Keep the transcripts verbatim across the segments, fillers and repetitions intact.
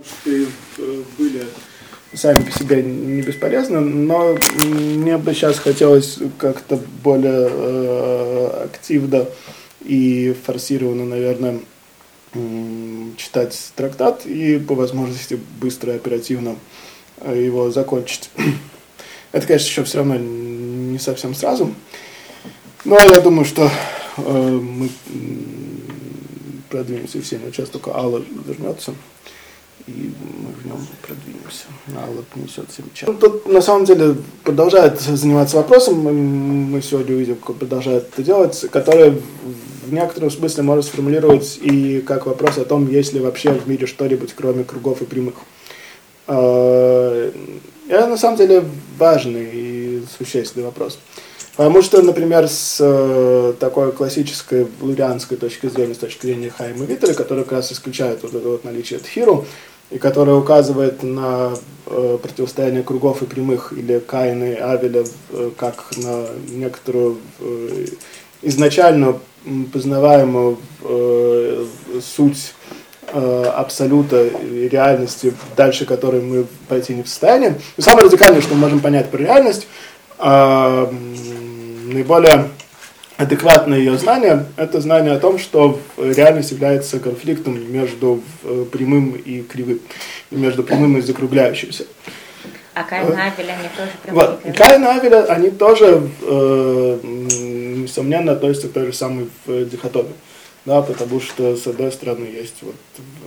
были сами по себе не бесполезны, но мне бы сейчас хотелось как-то более э, активно и форсированно, наверное, читать трактат и по возможности быстро и оперативно его закончить. Это, конечно, еще все равно не совсем сразу, но я думаю, что э, мы продвинемся все, сейчас только Алла вернется, и мы в нем продвинемся. Алла принесет всем чай. Тут, на самом деле, продолжает заниматься вопросом, мы сегодня увидим, как продолжает это делать, который в некотором смысле можно сформулировать и как вопрос о том, есть ли вообще в мире что-нибудь, кроме кругов и прямых. Это, на самом деле, важный и существенный вопрос. Потому что, например, с такой классической лурианской точки зрения, с точки зрения Хайма Виттеля, которая как раз исключает вот это вот наличие тхиру, и которая указывает на э, противостояние кругов и прямых, или Каина и Авеля, э, как на некоторую э, изначально познаваемую э, суть э, абсолюта и реальности, дальше которой мы пойти не в состоянии. И самое радикальное, что мы можем понять про реальность, э, наиболее адекватное ее знание, это знание о том, что реальность является конфликтом между прямым и кривым, между прямым и закругляющимся. А Каин и Авель, они тоже прямые? Вот. Каин и Авель, они тоже, э, несомненно, относятся к той же самой дихотомии. Да, потому что, с одной стороны, есть, вот,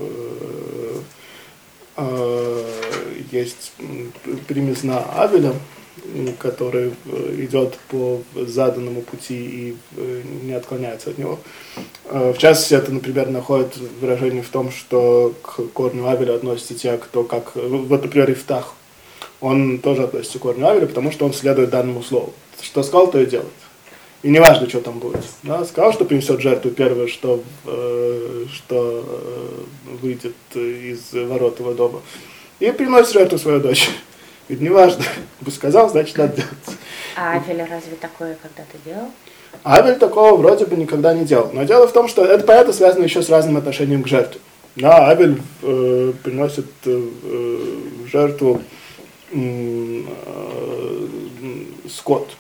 э, э, есть примесна Авеля, который идет по заданному пути и не отклоняется от него. В частности, это, например, находит выражение в том, что к корню Авеля относятся те, кто как... Вот, например, Ифтах. Он тоже относится к корню Авеля, потому что он следует данному слову. Что сказал, то и делает. И не важно, что там будет. Да? Сказал, что принесет жертву первое, что, что выйдет из ворот его дома. И приносит жертву свою дочь. Ведь не важно, бы сказал, значит, надо делать. А Авель разве такое когда-то делал? Авель такого вроде бы никогда не делал. Но дело в том, что это, понятно, связано еще с разным отношением к жертве. Да, Авель э, приносит э, в жертву э, скот.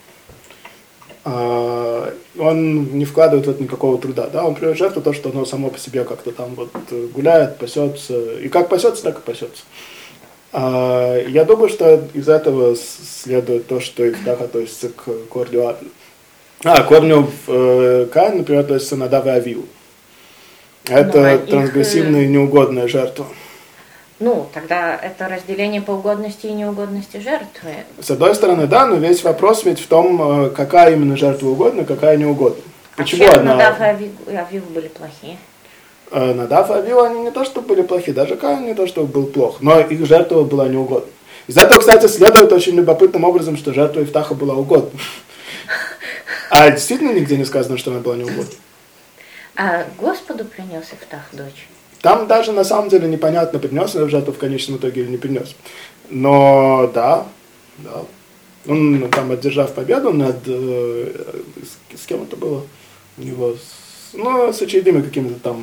Э, он не вкладывает в это никакого труда. Да? Он приносит в жертву то, что оно само по себе как-то там вот гуляет, пасется. И как пасется, так и пасется. Я думаю, что из этого следует то, что Ифтах относится к корню Авеля. А, корню э, Каин, например, относится Надав и Авиу. Это ну, трансгрессивная их... и неугодная жертва. Ну, тогда это разделение по угодности и неугодности жертвы. С одной стороны, да, но весь вопрос ведь в том, какая именно жертва угодна, какая неугодна. Почему а чем одна... Надав и Авиу были плохие? Надав и Авиу, они не то, что были плохие, даже Каин не то, что был плох, но их жертва была неугодна. Из этого, кстати, следует очень любопытным образом, что жертва Ифтаха была угодна. А действительно нигде не сказано, что она была неугодна. А Господу принес Ифтах дочь? Там даже на самом деле непонятно, принес он в жертву в конечном итоге или не принес. Но да, да. Он там, одержав победу над... Э, с, с кем это было? У него... Ну, с очередными какими-то там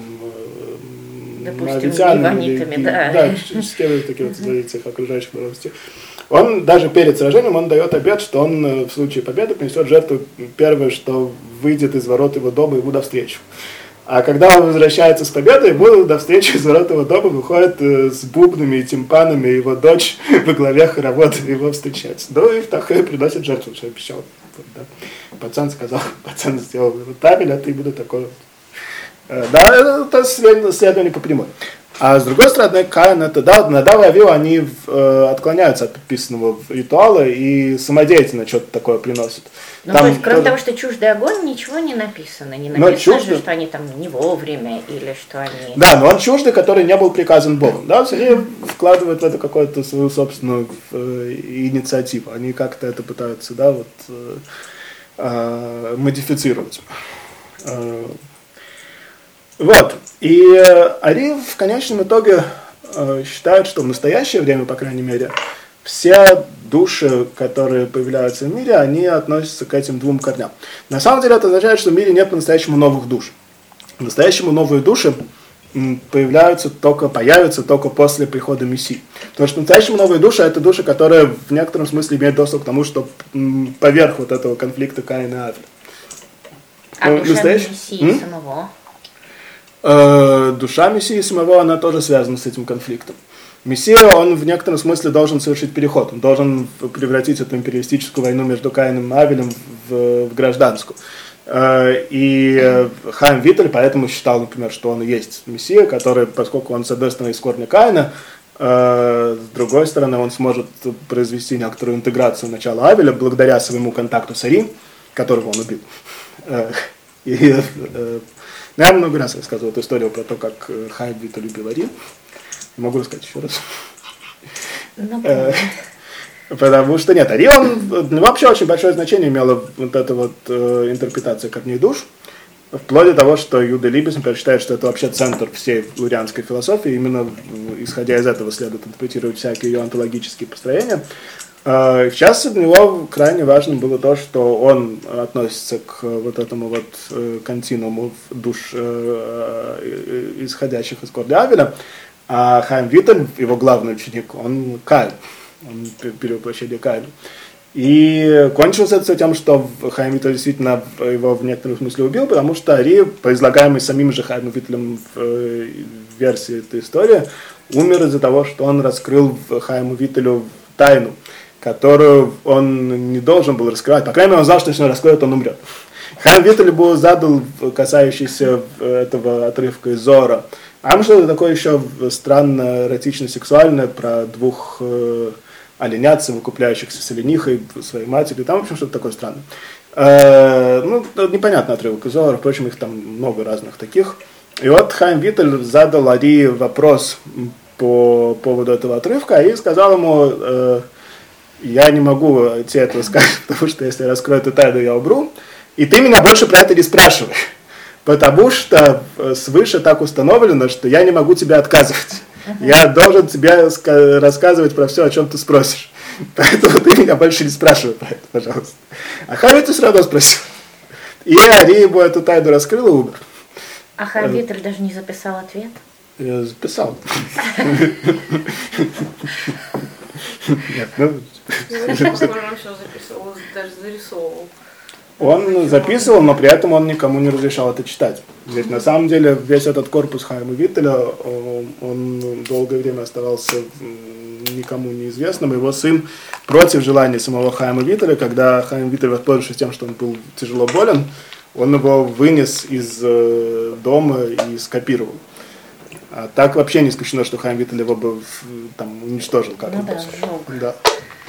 ливанитами, да. Да, с кем-то таких вот из окружающих народностей. Он даже перед сражением, он дает обет, что он в случае победы принесет жертву первое, что выйдет из ворот его дома, ему навстречу. А когда он возвращается с победой, ему до встречи из ворот его дома выходит с бубнами и тимпанами его дочь во главе хоровода его встречать. Ну и Ифтах приносит жертву, что обещал. Да. Пацан сказал, пацан сделал табель, а ты буду такой. Да, это следование по прямой. А с другой стороны, Каин, это, да, Надав и Авиу, они э, отклоняются от предписанного ритуала и самодеятельно что-то такое приносят. Ну, там, то есть, кроме то... того, что чуждый огонь, ничего не написано. Не написано же, что они там не вовремя или что они... Да, но он чуждый, который не был приказан Богом. Да, они вкладывают в это какую-то свою собственную э, инициативу. Они как-то это пытаются, да, вот, э, э, модифицировать. Э, Вот. И Ари в конечном итоге э, считает, что в настоящее время, по крайней мере, все души, которые появляются в мире, они относятся к этим двум корням. На самом деле это означает, что в мире нет по-настоящему новых душ. По-настоящему новые души появляются только, появятся только после прихода Мессии. Потому что настоящие новые души — это души, которые в некотором смысле имеют доступ к тому, что поверх вот этого конфликта Каина и Авеля. А ну, душа Мессии м? самого? Э, душа Мессии самого, она тоже связана с этим конфликтом. Мессия, он в некотором смысле должен совершить переход. Он должен превратить эту империалистическую войну между Каином и Авелем в, в гражданскую. И Хаим Виттель поэтому считал, например, что он и есть Мессия, который, поскольку он, с одной стороны, из корня Каина, с другой стороны, он сможет произвести некоторую интеграцию начала Авеля благодаря своему контакту с Ари, которого он убил. И я много раз рассказывал эту историю про то, как Хаим Виттель убил Ари. Могу рассказать еще раз. Ну, Потому что нет, Ари, он вообще очень большое значение имела вот эта вот э, интерпретация корней душ, вплоть до того, что Юда Либес, например, считает, что это вообще центр всей лурианской философии, именно исходя из этого следует интерпретировать всякие ее онтологические построения. Э, в частности, для него крайне важным было то, что он относится к вот этому вот э, континууму душ, э, э, исходящих из корня Авеля, а Хаим Виттель, его главный ученик, он Каин. Он перевоплощение Каина. И кончилось это все тем, что Хаим Виттель действительно его в некотором смысле убил, потому что Ари, по излагаемой самим же Хаимом Виттелем в версии этой истории, умер из-за того, что он раскрыл Хаиму Виттелю тайну, которую он не должен был раскрывать. По крайней мере, он знал, что если он раскроет, он умрет. Хаим Виттель был задал, касающийся этого отрывка из Зора, а что-то такое еще странно эротично-сексуальное про двух э, оленят, совокупляющихся с оленихой, своей матерью. Там, в общем, что-то такое странное. Э, ну, непонятный отрывок из Зоара, впрочем, их там много разных таких. И вот Хаим Виттель задал Ари вопрос по поводу этого отрывка и сказал ему, э, я не могу тебе этого сказать, потому что если я раскрою эту тайну, я умру, и ты меня больше про это не спрашивай. Потому что свыше так установлено, что я не могу тебе отказывать. Uh-huh. Я должен тебе рассказывать про все, о чем ты спросишь. Поэтому ты меня больше не спрашивай про это, пожалуйста. А Хаим Виттель все равно спросил. И Ари ему эту тайну раскрыл и умер. А Хаим Виттель даже не записал ответ? Я записал. Нет, ну... Похоже, он все записывал, даже зарисовывал. Он записывал, но при этом он никому не разрешал это читать. Ведь на самом деле весь этот корпус Хаима Виттеля, он долгое время оставался никому неизвестным. Его сын, против желания самого Хаима Виттеля, когда Хаим Виттель, воспользовавшись тем, что он был тяжело болен, он его вынес из дома и скопировал. А так вообще не исключено, что Хаим Виттель его бы там уничтожил как-то. Ну да, сжег. Да.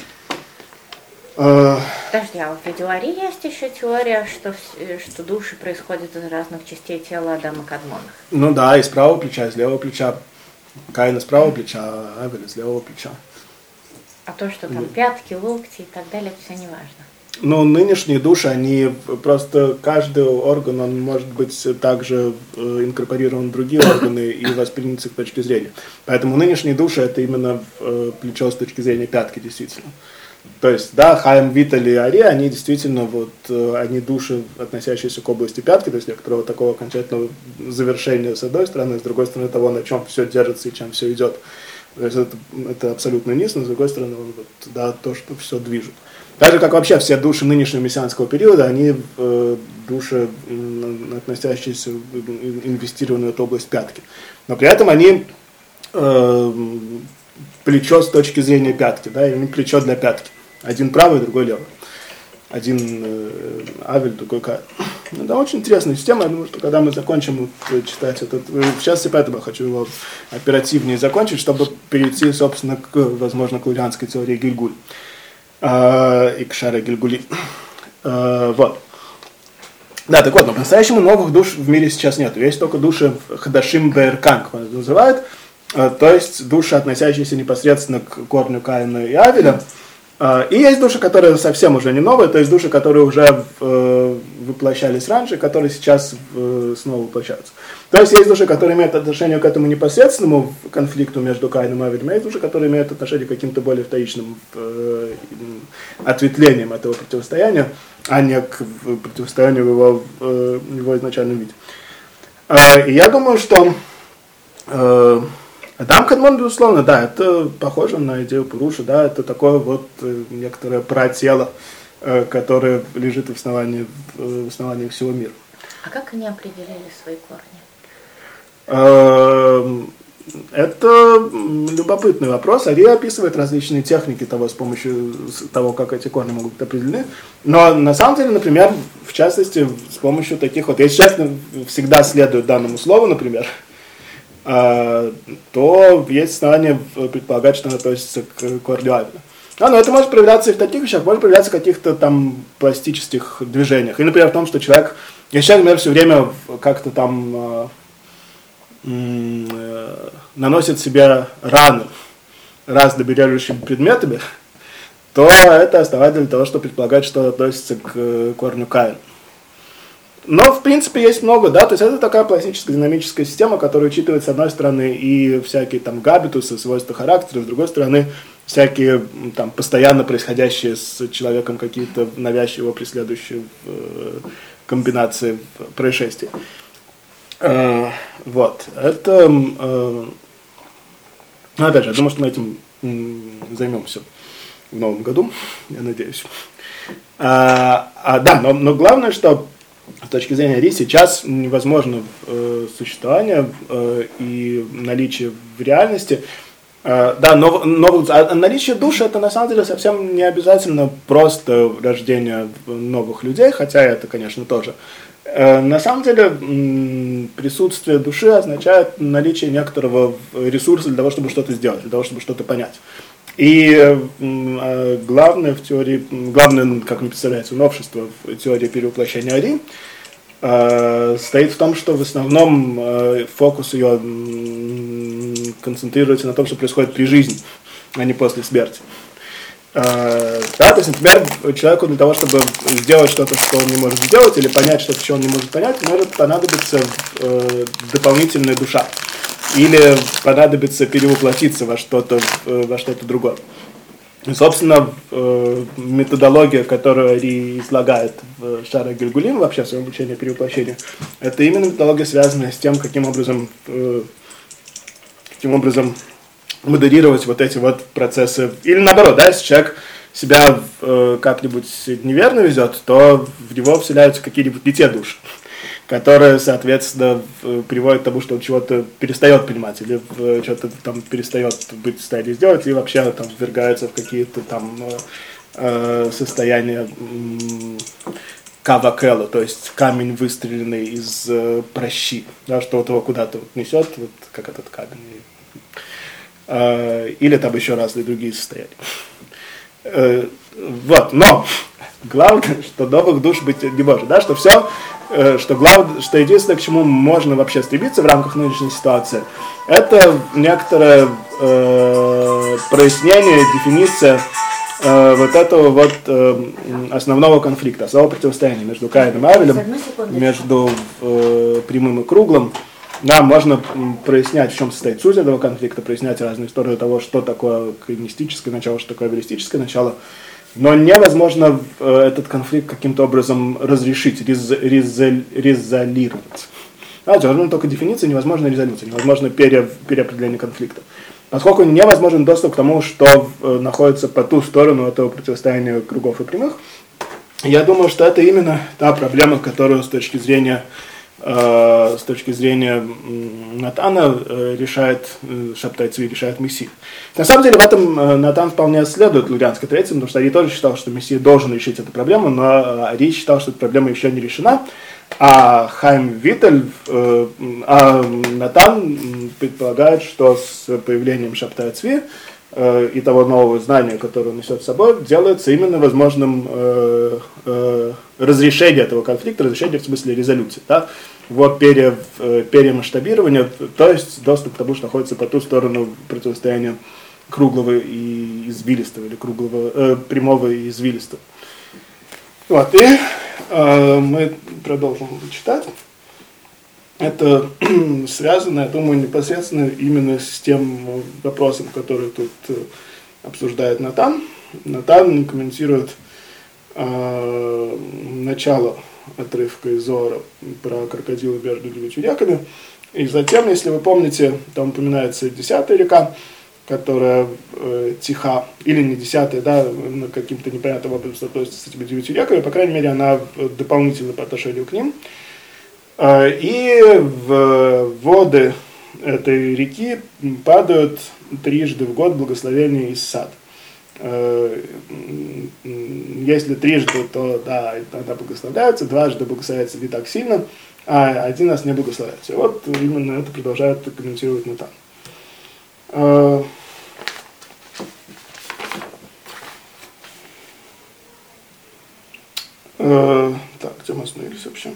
Подожди, а в Видеоари есть еще теория, что, что души происходят из разных частей тела Адама Кадмона? Ну да, из правого плеча, из левого плеча. Каина с правого плеча, а Авель из левого плеча. А то, что там пятки, локти и так далее, это все не важно. Ну, нынешние души, они просто, каждый орган, он может быть также инкорпорирован в другие органы и воспринят с их точки зрения. Поэтому нынешние души, это именно плечо с точки зрения пятки, действительно. То есть, да, Хаим Виттель и Ари, они действительно, вот, они души, относящиеся к области пятки, то есть некоторого такого окончательного завершения с одной стороны, с другой стороны того, на чем все держится и чем все идет. То есть это, это абсолютно низ, но с другой стороны, вот, да, то, что все движет. Так же, как вообще все души нынешнего мессианского периода, они э, души, относящиеся, инвестированные в эту область пятки. Но при этом они э, плечо с точки зрения пятки, да, именно плечо для пятки. Один правый, другой левый. Один э, Авель, другой Каин. Ну, да, очень интересная система. Я думаю, что когда мы закончим читать этот... Сейчас и поэтому я хочу его оперативнее закончить, чтобы перейти, собственно, к, возможно, к лурианской теории Гильгуль. Э, и к Шаре Гильгули. Э, вот. Да, так вот, но по-настоящему новых душ в мире сейчас нет. Есть только души Хадашим Беэркан, как он это называет. Э, то есть души, относящиеся непосредственно к корню Каина и Авеля. И есть души, которые совсем уже не новые, то есть души, которые уже э, воплощались раньше, которые сейчас э, снова воплощаются. То есть есть души, которые имеют отношение к этому непосредственному конфликту между Каином и Авелем, а есть души, которые имеют отношение к каким-то более вторичным э, ответвлениям этого противостояния, а не к противостоянию в его, э, в его изначальном виде. Э, и я думаю, что Э, Адам Кадмон, безусловно, да, это похоже на идею Пуруша, да, это такое вот некоторое пратело, которое лежит в основании, в основании всего мира. А как они определили свои корни? Это любопытный вопрос. Ари описывает различные техники того, с помощью того, как эти корни могут быть определены. Но на самом деле, например, в частности, с помощью таких вот, если честно, всегда следует данному слову, например, то есть основания предполагать, что оно относится к корню Авеля. А, но это может проявляться и в таких вещах, может проявляться в каких-то там пластических движениях. И, например, в том, что человек, если человек, например, все время как-то там э, э, наносит себе раны разнобережущими предметами, то это основание для того, чтобы предполагать, что относится к корню Каина. Но, в принципе, есть много, да, то есть это такая пластическая динамическая система, которая учитывает, с одной стороны, и всякие там габитусы, свойства характера, с другой стороны, всякие там постоянно происходящие с человеком какие-то навязчиво преследующие э, комбинации происшествий. Э, вот, это, э, ну, опять же, я думаю, что мы этим э, займемся в новом году, я надеюсь. А, а, да, но, но главное, что с точки зрения Ари сейчас невозможно э, существование э, и наличие в реальности. Э, да, но, но а наличие души это на самом деле совсем не обязательно просто рождение новых людей, хотя это, конечно, тоже. Э, на самом деле м, присутствие души означает наличие некоторого ресурса для того, чтобы что-то сделать, для того, чтобы что-то понять. И э, главное в теории, главное, как мне представляется, новшество в теории перевоплощения Ари э, стоит в том, что в основном э, фокус ее э, концентрируется на том, что происходит при жизни, а не после смерти. Э, да, то есть, например, человеку для того, чтобы сделать что-то, что он не может сделать, или понять что-то, что он не может понять, может понадобиться э, дополнительная душа. Или понадобится перевоплотиться во что-то, во что-то другое. И, собственно, методология, которую Ари излагает в Шара Гильгулим, вообще в своем учении перевоплощения, это именно методология, связанная с тем, каким образом, каким образом модерировать вот эти вот процессы. Или наоборот, да, если человек себя как-нибудь неверно везет, то в него вселяются какие-нибудь не те души, которое, соответственно, приводит к тому, что он чего-то перестает понимать, или что-то там перестает быть в состоянии сделать, и вообще там ввергается в какие-то там э, состояния э, кавакела, то есть камень, выстреленный из э, пращи, да, что вот его куда-то вот несет, вот как этот камень. Э, или там еще разные другие состояния. Э, вот, но главное, что новых душ быть не может, да, что все, что главное, что единственное, к чему можно вообще стремиться в рамках нынешней ситуации, это некоторое э, прояснение, дефиниция э, вот этого вот э, основного конфликта, основного противостояния между Каином и Авелем, между э, прямым и круглым. Да, можно прояснять, в чем состоит суть этого конфликта, прояснять разные стороны того, что такое каинистическое начало, что такое авелистическое начало. Но невозможно э, этот конфликт каким-то образом разрешить, рез, резоль, резолировать. Знаете, возможно только дефиниция, невозможно резолюция, невозможно пере, переопределение конфликта. Поскольку невозможен доступ к тому, что э, находится по ту сторону этого противостояния кругов и прямых, я думаю, что это именно та проблема, которую с точки зрения, э, с точки зрения Натана э, решает, э, Шабтай Цви решает Мессия. На самом деле в этом э, Натан вполне следует лурианской традиции, потому что Ари тоже считал, что Мессия должен решить эту проблему, но Ари считал, что эта проблема еще не решена. А Хайм Виттель, э, а Натан предполагает, что с появлением Шабтай Цви э, и того нового знания, которое он несет с собой, делается именно возможным э, э, разрешение этого конфликта, разрешение в смысле резолюции, да? Вот пере, перемасштабирование, то есть доступ к тому, что находится по ту сторону противостояния круглого и извилистого, или круглого, э, прямого и извилистого. Вот, и э, мы продолжим читать. Это связано, я думаю, непосредственно именно с тем вопросом, который тут э, обсуждает Натан. Натан комментирует э, начало отрывка из Зоара про крокодила между девятью реками, И затем, если вы помните, там упоминается десятая река, которая э, тиха, или не десятая, да, каким-то непонятным образом относится с этими девятью реками, по крайней мере, она дополнительна по отношению к ним. Э, и в воды этой реки падают трижды в год благословения из сада. Э, если трижды, то да, тогда благословляется, дважды благословляется не так сильно, а один раз не благословляется. И вот именно это продолжает комментировать Натан. Uh, uh, так, где мы остановились вообще?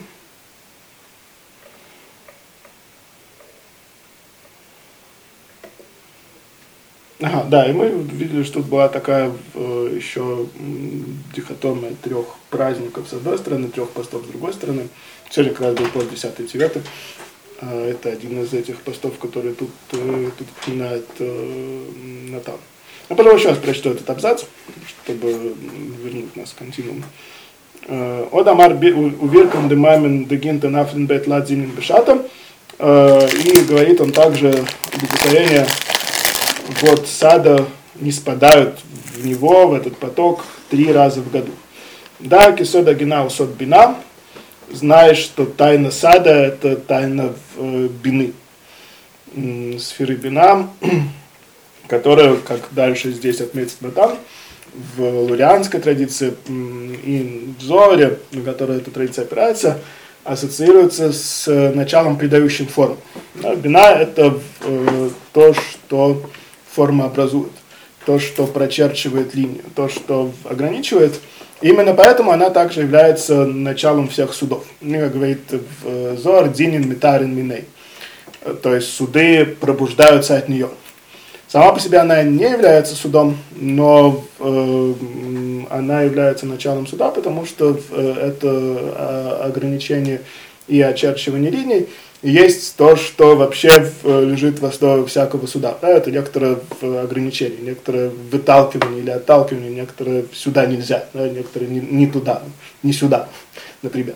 Ага, да, и мы видели, что тут была такая uh, еще дихотомия трех праздников с одной стороны, трех постов с другой стороны. Сегодня как раз был пост десятый девятый. Это один из этих постов, которые тут, тут упоминает э, Натан. Я, пожалуй, еще раз прочту этот абзац, чтобы вернуть нас к континууму. Од амар увиркам де мамин дегинта нафлин бет ладзинин бешата. И говорит он также, благословения год сада не спадают в него, в этот поток, три раза в году. Да, кисода гина усод бина. Знаешь, что тайна сада – это тайна э, бины, м, сферы бина, которая, как дальше здесь отметит Натан, в лурианской традиции м, и в Зоре, на которой эта традиция опирается, ассоциируется с началом, придающим форму. Да, бина – это э, то, что форма образует, то, что прочерчивает линию, то, что ограничивает. Именно поэтому она также является началом всех судов. Как говорит в Зор, динин митарин миней. То есть суды пробуждаются от нее. Сама по себе она не является судом, но э, она является началом суда, потому что э, это ограничение и очерчивание линий есть то, что вообще лежит в основе всякого суда. Да, это некоторое ограничение, некоторое выталкивание или отталкивание, некоторое сюда нельзя, да, некоторое не, не туда, не сюда, например.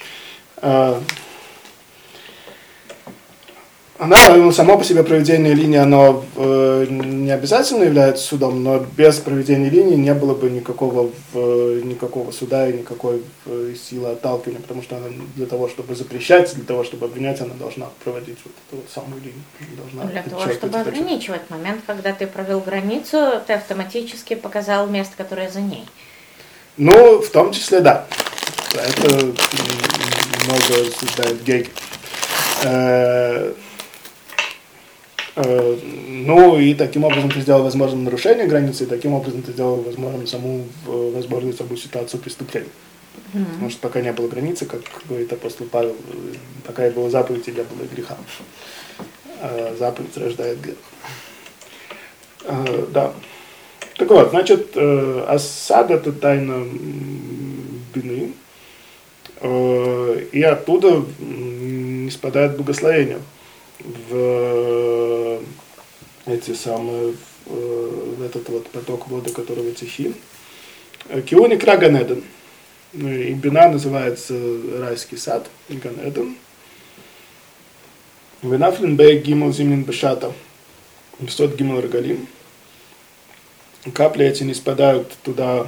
Она, само по себе проведение линии, оно э, не обязательно является судом, но без проведения линии не было бы никакого, э, никакого суда и никакой э, силы отталкивания, потому что она для того, чтобы запрещать, для того, чтобы обвинять, она должна проводить вот эту вот самую линию. Должна для того, чтобы ограничивать. В момент, когда ты провел границу, ты автоматически показал место, которое за ней. Ну, в том числе, да. Это много рассуждает Гегель. Ну и таким образом ты сделал возможным нарушение границы, и таким образом ты сделал возможным саму возможную саму ситуацию преступления. Mm-hmm. Потому что пока не было границы, как говорит апостол Павел, пока не было заповеди, не было греха. А заповедь рождает грех. А, да. Так вот, значит, осад — это тайна бины, и оттуда не спадает благословение в эти самые, в этот вот поток воды, которого тихи. Киони Краганеден. И бина называется райский сад, Ганеден. Венафлин бей гимл зимнин бешата. Сот гимл рогалим. Капли эти не спадают туда,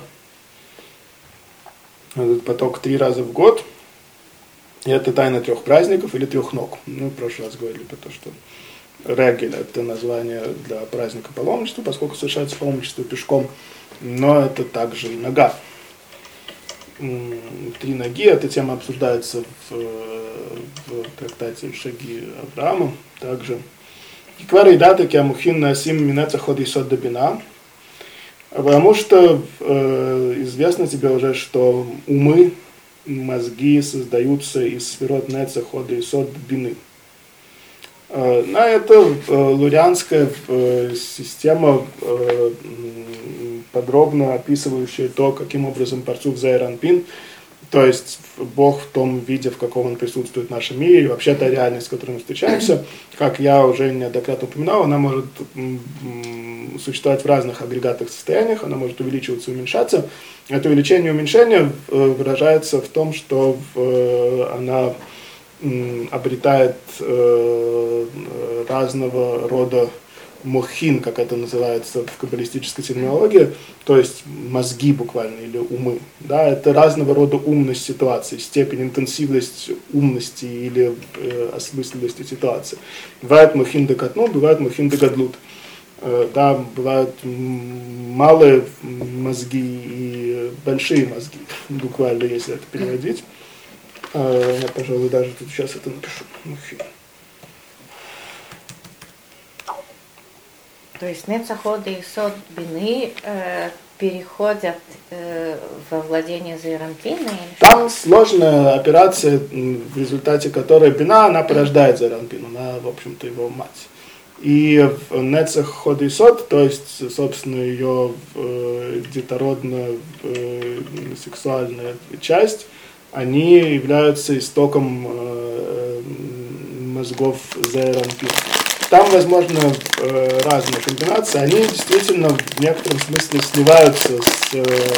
этот поток, три раза в год. И это тайна трех праздников или трех ног. Мы в прошлый раз говорили про то, что регель – это название для праздника паломничества, поскольку совершается паломничество пешком, но это также и нога. Три ноги, эта тема обсуждается в, в трактате «Шаги Авраама». Также «Киквара и дата киамухин насим минеца ходи сот добина», потому что э, известно тебе уже, что умы, мозги создаются из сферот неца, хода и сот бины. На это лурианская система, подробно описывающая то, каким образом парцуф зеэр анпин, то есть Бог в том виде, в каком он присутствует в нашем мире, и вообще та реальность, с которой мы встречаемся, как я уже неоднократно упоминал, она может существовать в разных агрегатных состояниях, она может увеличиваться и уменьшаться. Это увеличение и уменьшение выражается в том, что она м, обретает э, разного рода мохин, как это называется в каббалистической терминологии, то есть мозги буквально или умы. Да, это разного рода умность ситуации, степень, интенсивность умности или э, осмысленности ситуации. Бывает мохин декатну, бывает мохин дегадлут. Э, да, бывают малые мозги и большие мозги, буквально, если это переводить. Э, я, пожалуй, даже тут сейчас это напишу. Мохин. То есть нецаход и сод бины э, переходят э, во владение зейранпина? Там сложная операция, в результате которой бина, она порождает зейранпин, она, в общем-то, его мать. И в нецаход и сод, то есть, собственно, ее э, детородная э, сексуальная часть, они являются истоком э, мозгов зейранпина. Там, возможно, разные комбинации. Они действительно в некотором смысле сливаются с,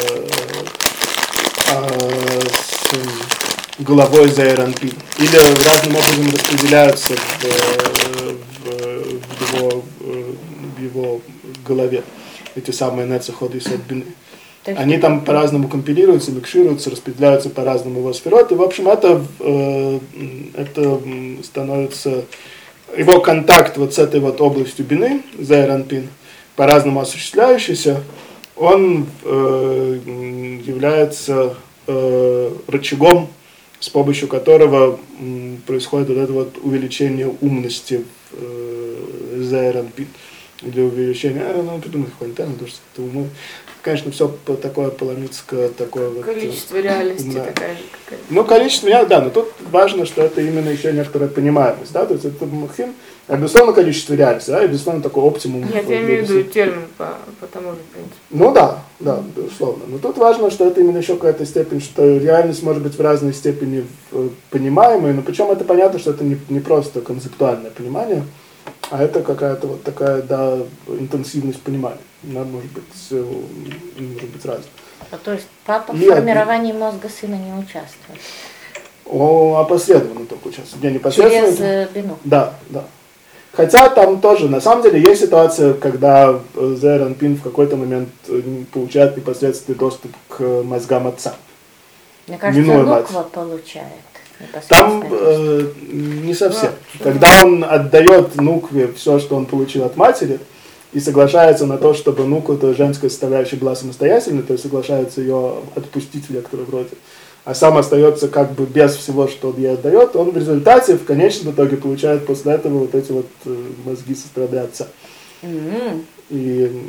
с головой зейранпин. Или разным образом распределяются в, в, в, его, в его голове. Эти самые нецаход и сод бины. Они там по-разному компилируются, микшируются, распределяются по-разному его сферот. И, в общем, это, это становится... Его контакт вот с этой вот областью бины, зейранпин, по-разному осуществляющийся, он э, является э, рычагом, с помощью которого э, происходит вот это вот увеличение умности э, зейранпин. Или увеличение, а, ну, придумай какой-нибудь термин, потому что это умы. Конечно, все такое паламитское, такое вот... Количество реальности да. такая же какая-то. Ну, количество реальности, да, но тут важно, что это именно еще некоторая понимаемость, да, то есть это мухим, а безусловно, количество реальности, да, и безусловно, такой оптимум. Нет, я имею в виду термин по, по тому же принципу. Ну да, да, безусловно. Но тут важно, что это именно еще какая-то степень, что реальность может быть в разной степени понимаемой, но причем это понятно, что это не, не просто концептуальное понимание, а это какая-то вот такая, да, интенсивность понимания. Она может быть, может быть разной. А то есть папа в формировании мозга сына не участвует? О, опосредованно только участвует. Не непосредственно. Через бину? Да, да. Хотя там тоже, на самом деле, есть ситуация, когда зейранпин в какой-то момент получает непосредственный доступ к мозгам отца. Мне кажется, нуква получает. Там э, не совсем. Да. Когда он отдает нукве все, что он получил от матери, и соглашается на то, чтобы нуква, то женская составляющая, была самостоятельной, то есть соглашается ее отпустить в некотором роде, а сам остается как бы без всего, что он ей отдает, он в результате, в конечном итоге, получает после этого вот эти вот мозги со стороны отца. Mm-hmm. И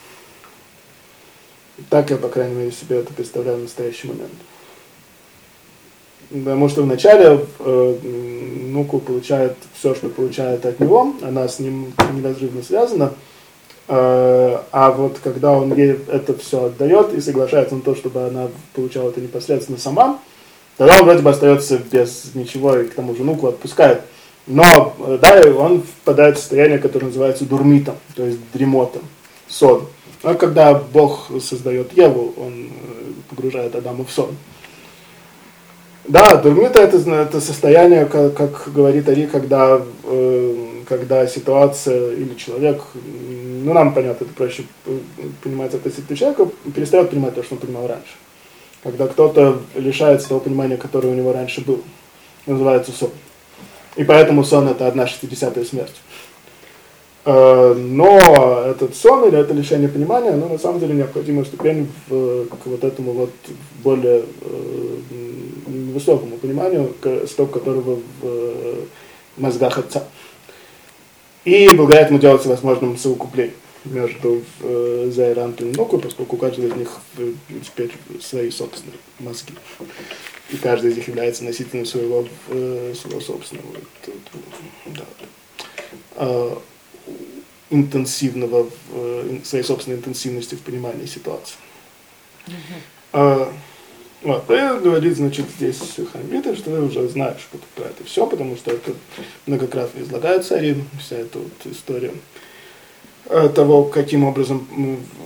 так я, по крайней мере, себе это представляю в настоящий момент. Потому что вначале э, нуква получает все, что получает от него, она с ним неразрывно связана, э, а вот когда он ей это все отдает и соглашается на то, чтобы она получала это непосредственно сама, тогда он вроде бы остается без ничего, и к тому же нукву отпускает. Но да, он впадает в состояние, которое называется дурмитом, то есть дремотом, сон. Но когда Бог создает Еву, он погружает Адама в сон. Да, дурмита это, это состояние, как, как говорит Ари, когда, э, когда ситуация или человек, ну нам понятно, это проще понимать относительно человека, перестает понимать то, что он понимал раньше. Когда кто-то лишается того понимания, которое у него раньше было. Называется сон. И поэтому сон это одна шестидесятая смерть. Э, но этот сон или это лишение понимания, оно на самом деле необходимая ступень в, к вот этому вот более э, высокому пониманию, сток которого в мозгах отца. И благодаря этому делается возможным совокупление между э, зейранпин и нуквой, поскольку у каждого из них э, теперь свои собственные мозги. И каждый из них является носителем своего, э, своего собственного да, э, интенсивного, э, своей собственной интенсивности в понимании ситуации. Mm-hmm. э, Вот, и говорит, значит, здесь Хайм, что ты уже знаешь про это все, потому что это многократно излагается Арин, вся эта вот история того, каким образом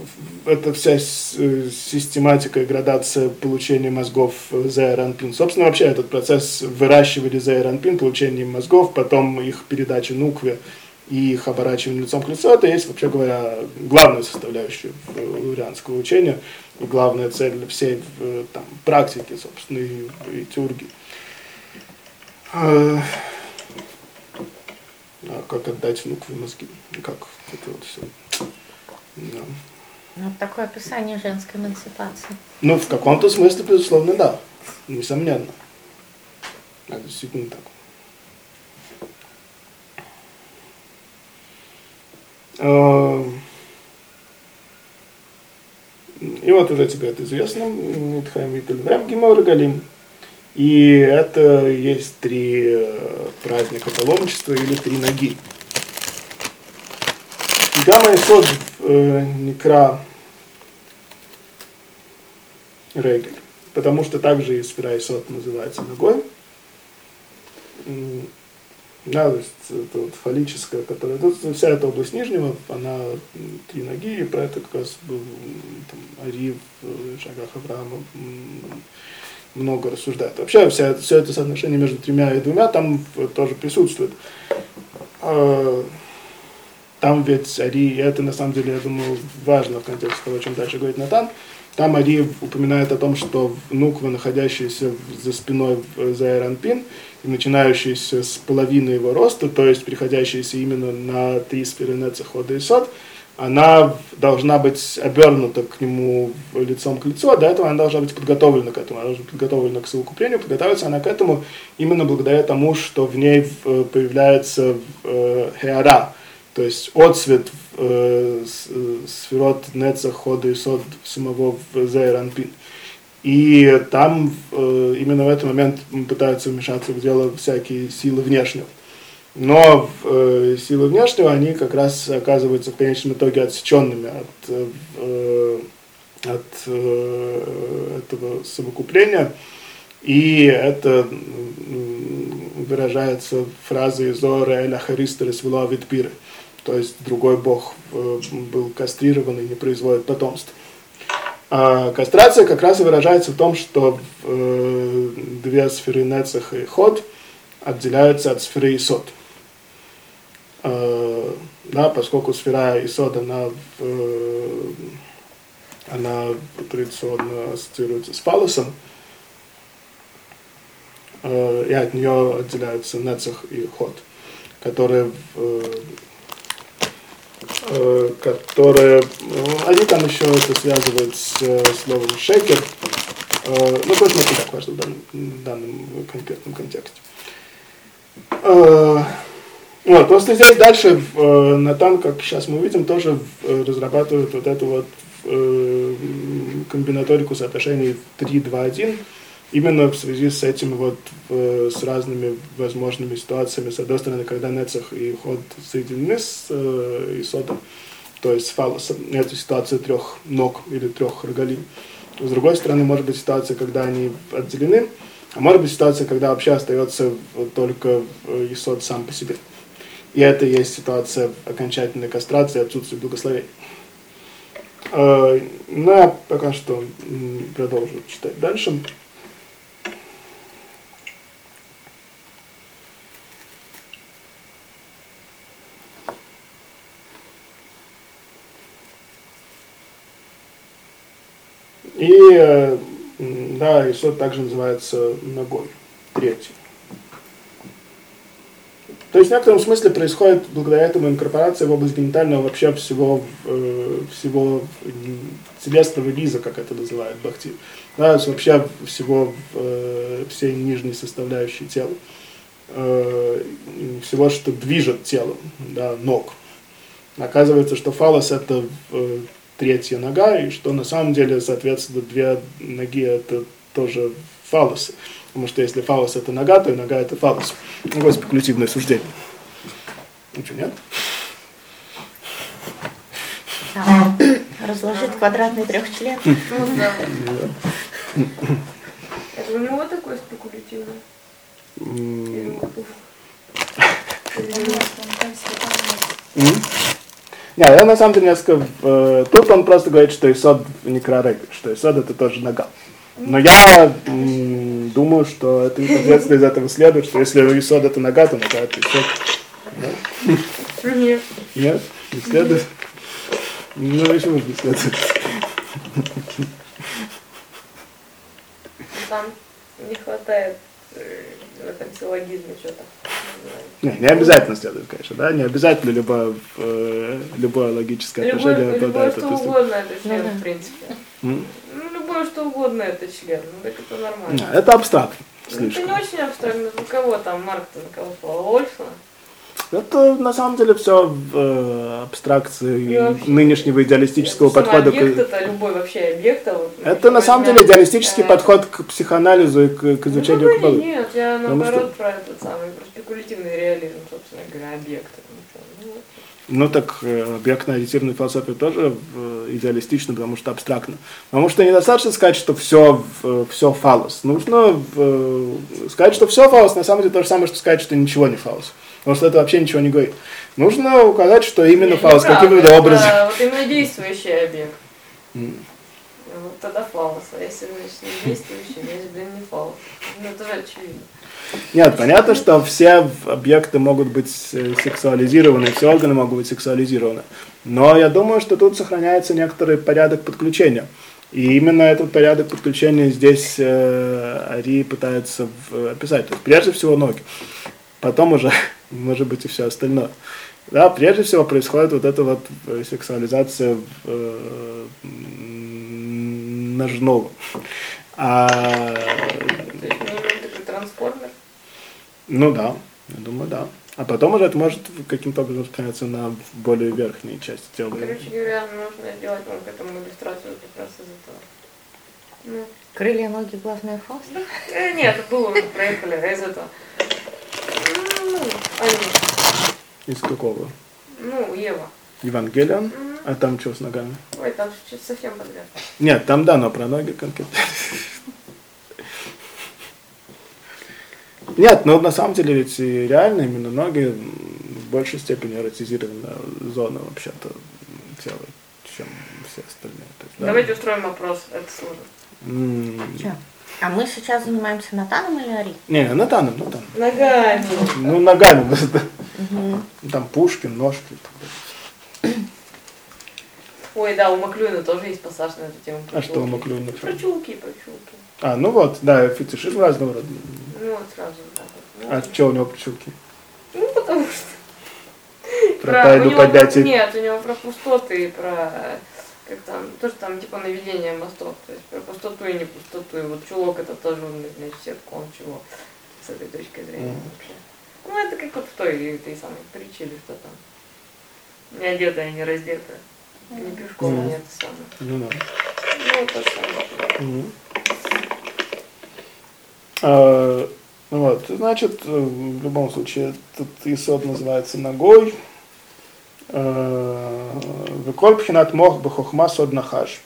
эта вся систематика и градация получения мозгов зеэранпин. Собственно, вообще этот процесс выращивания зеэранпин, получения мозгов, потом их передачи нукве и их оборачивание лицом к лицу, это есть, вообще говоря, главная составляющая лурианского учения и главная цель всей там, практики, собственно, и, и теургии. А как отдать внуку мозги? Как это вот все? Да. Ну, такое описание женской эмансипации. Ну, в каком-то смысле, безусловно, да. Несомненно. Это действительно так. И вот уже тебе это известно. Митхайм Вительвем Гемор Галим. И это есть три праздника паломничества или три ноги. Гамма и сод некра регель, потому что также и сфера и сод называется ногой. Да, то есть это вот фаллическая, которая... Тут вся эта область нижнего, она три ноги, и про это как раз был там, Ари в шагах Авраама много рассуждает. Вообще вся, все это соотношение между тремя и двумя там тоже присутствует. Там ведь Ари, и это на самом деле, я думаю, важно в контексте того, о чем дальше говорит Натан, там Ари упоминает о том, что нуква, находящаяся за спиной зеэранпин, и начинающаяся с половины его роста, то есть приходящаяся именно на три сферы нецах, хода и сод, она должна быть обернута к нему лицом к лицу, а до этого она должна быть подготовлена к этому, она должна быть подготовлена к совокуплению, подготавливается она к этому именно благодаря тому, что в ней появляется хеара, то есть отцвет э, сферот нецах, хода и сод самого зеэранпин. И там э, именно в этот момент пытаются вмешаться в дело всякие силы внешнего. Но э, силы внешнего, они как раз оказываются в конечном итоге отсеченными от, э, от э, этого совокупления. И это выражается фразой «Зора эля харистерес вило витпиры». То есть другой бог э, был кастрирован и не производит потомство. А кастрация как раз и выражается в том, что э, две сферы нецах и ход отделяются от сферы и сод. Э, да, поскольку сфера и сод, она, э, она традиционно ассоциируется с фалосом, э, и от нее отделяются нецах и ход, которые э, которые, они там еще это связывают с словом шекер, ну, точно это так важно в данном, в данном конкретном контексте. Вот, просто здесь дальше Натан, как сейчас мы увидим, тоже разрабатывает вот эту вот комбинаторику соотношений три два один, именно в связи с этим вот, с разными возможными ситуациями. С одной стороны, когда нецах и ход соединены с э, исодом, то есть с фалосом, это ситуация трех ног или трех рогалим. С другой стороны, может быть ситуация, когда они отделены, а может быть ситуация, когда вообще остается только исод сам по себе. И это и есть ситуация окончательной кастрации, отсутствия благословения. Э, ну, я пока что продолжу читать дальше. И, да, исод также называется ногой, третий. То есть в некотором смысле происходит благодаря этому инкорпорация в область генитального вообще всего, всего телесного лиза, как это называют бхакти. Да, то есть вообще всего, всей нижней составляющей тела. Всего, что движет телом, да, ног. Оказывается, что фалос это третья нога, и что на самом деле, соответственно, две ноги это тоже фалосы. Потому что если фалос это нога, то и нога это фалос. Такое спекулятивное суждение. Ничего нет? Да. Разложить квадратный трехчлен. Ну да. Это у него такое спекулятивное? Не, я на самом деле несколько... Э, тут он просто говорит, что исод не крарек, что исод это тоже нога. Но я м, думаю, что это непосредственно из этого следует, что если исод это нога, то нога это исод. Да? Нет. Нет? Не следует? Ну, почему не следует? Там не хватает в этом силлогизме что-то. Не, не обязательно следует, конечно, да? Не обязательно любое, э, любое логическое Любое, отношение любое обладает что этой угодно это член, Ну да. в принципе. М? Ну, любое что угодно это член. Ну, так это нормально. Не, это абстрактно. Ну, это Слишком. не очень абстрактно. Ну, кого там, Марк-то на кого слова? Ольфа? Это на самом деле все в э, абстракции И вообще, нынешнего идеалистического Сам подхода. объект К... это любой вообще объект. А вот, Это на самом деле идеалистический э, подход к психоанализу и к, к изучению ну, кабалы. нет, я Потому наоборот про этот самый, про спекулятивный реализм, собственно говоря, объекта. Ну, что, ну, вот. Ну так э, объектно-ориентированная философия тоже э, идеалистична, потому что абстрактно. Потому что недостаточно сказать, что все, все фалос. Нужно э, сказать, что все фалос, на самом деле то же самое, что сказать, что ничего не фалос. Потому что это вообще ничего не говорит. Нужно указать, что именно Не, фалос, неправда, каким видом это образом. Вот именно действующий объект. Mm. Вот тогда фалос. А если, значит, не действующий, значит, блин, не фалос. Ну, это же очевидно. Нет, понятно, что все объекты могут быть сексуализированы, все органы могут быть сексуализированы. Но я думаю, что тут сохраняется некоторый порядок подключения. И именно этот порядок подключения здесь э, Ари пытается в, описать. То есть, прежде всего ноги, потом уже, может быть, и все остальное. Да, прежде всего происходит вот эта вот сексуализация э, ножного. А... То есть, ну, такой трансформер. Ну да, я думаю, да. А потом уже это может каким-то образом распространяться на более верхние части тела. Короче говоря, нужно делать вам к этому иллюстрацию как раз из этого. Ну, Крылья, ноги, главное хвост. э, нет, это было уже, проехали, а из этого. Ну, они, Из какого? ну, Ева. Евангелион? Мгм. А там что с ногами? Ой, там что-то совсем подряд. Нет, там да, но про ноги конкретно. Нет, но на самом деле ведь и реально именно ноги в большей степени эротизированная зона вообще-то тела, чем все остальные. То есть, да. Давайте устроим опрос, это сложно. М, Чё? А мы сейчас занимаемся Натаном или Ари? Не, Натаном, Натаном. Ногами. Ну, ногами. Да. Угу. Там Пушкин, ножки. и так далее. Ой, да, у Маклюина тоже есть пассаж на эту тему. А что у Маклюина? Про чулки, про чулки. А, ну вот, да, фетишизм разного рода. Ну, вот сразу, да. Ну, А что у него про чулки? ну, потому что... Про тайну у него поднятия. про- Нет, у него про пустоты и про... Как там, тоже там типа наведение мостов. То есть про пустоту и не пустоту. И вот чулок это тоже умный, значит, сетка, он чего? С этой точки зрения Мгм. вообще. Ну, это как вот в той, этой самой притче или что там. Не одетая, не раздетая. Не пешком, Мгм. не это самое. Ну да. Ну, вот то же самое. Мгм. А, вот, значит, в любом случае, этот исод называется ногой. Веколь пхинат мох бахохма сод нахаш.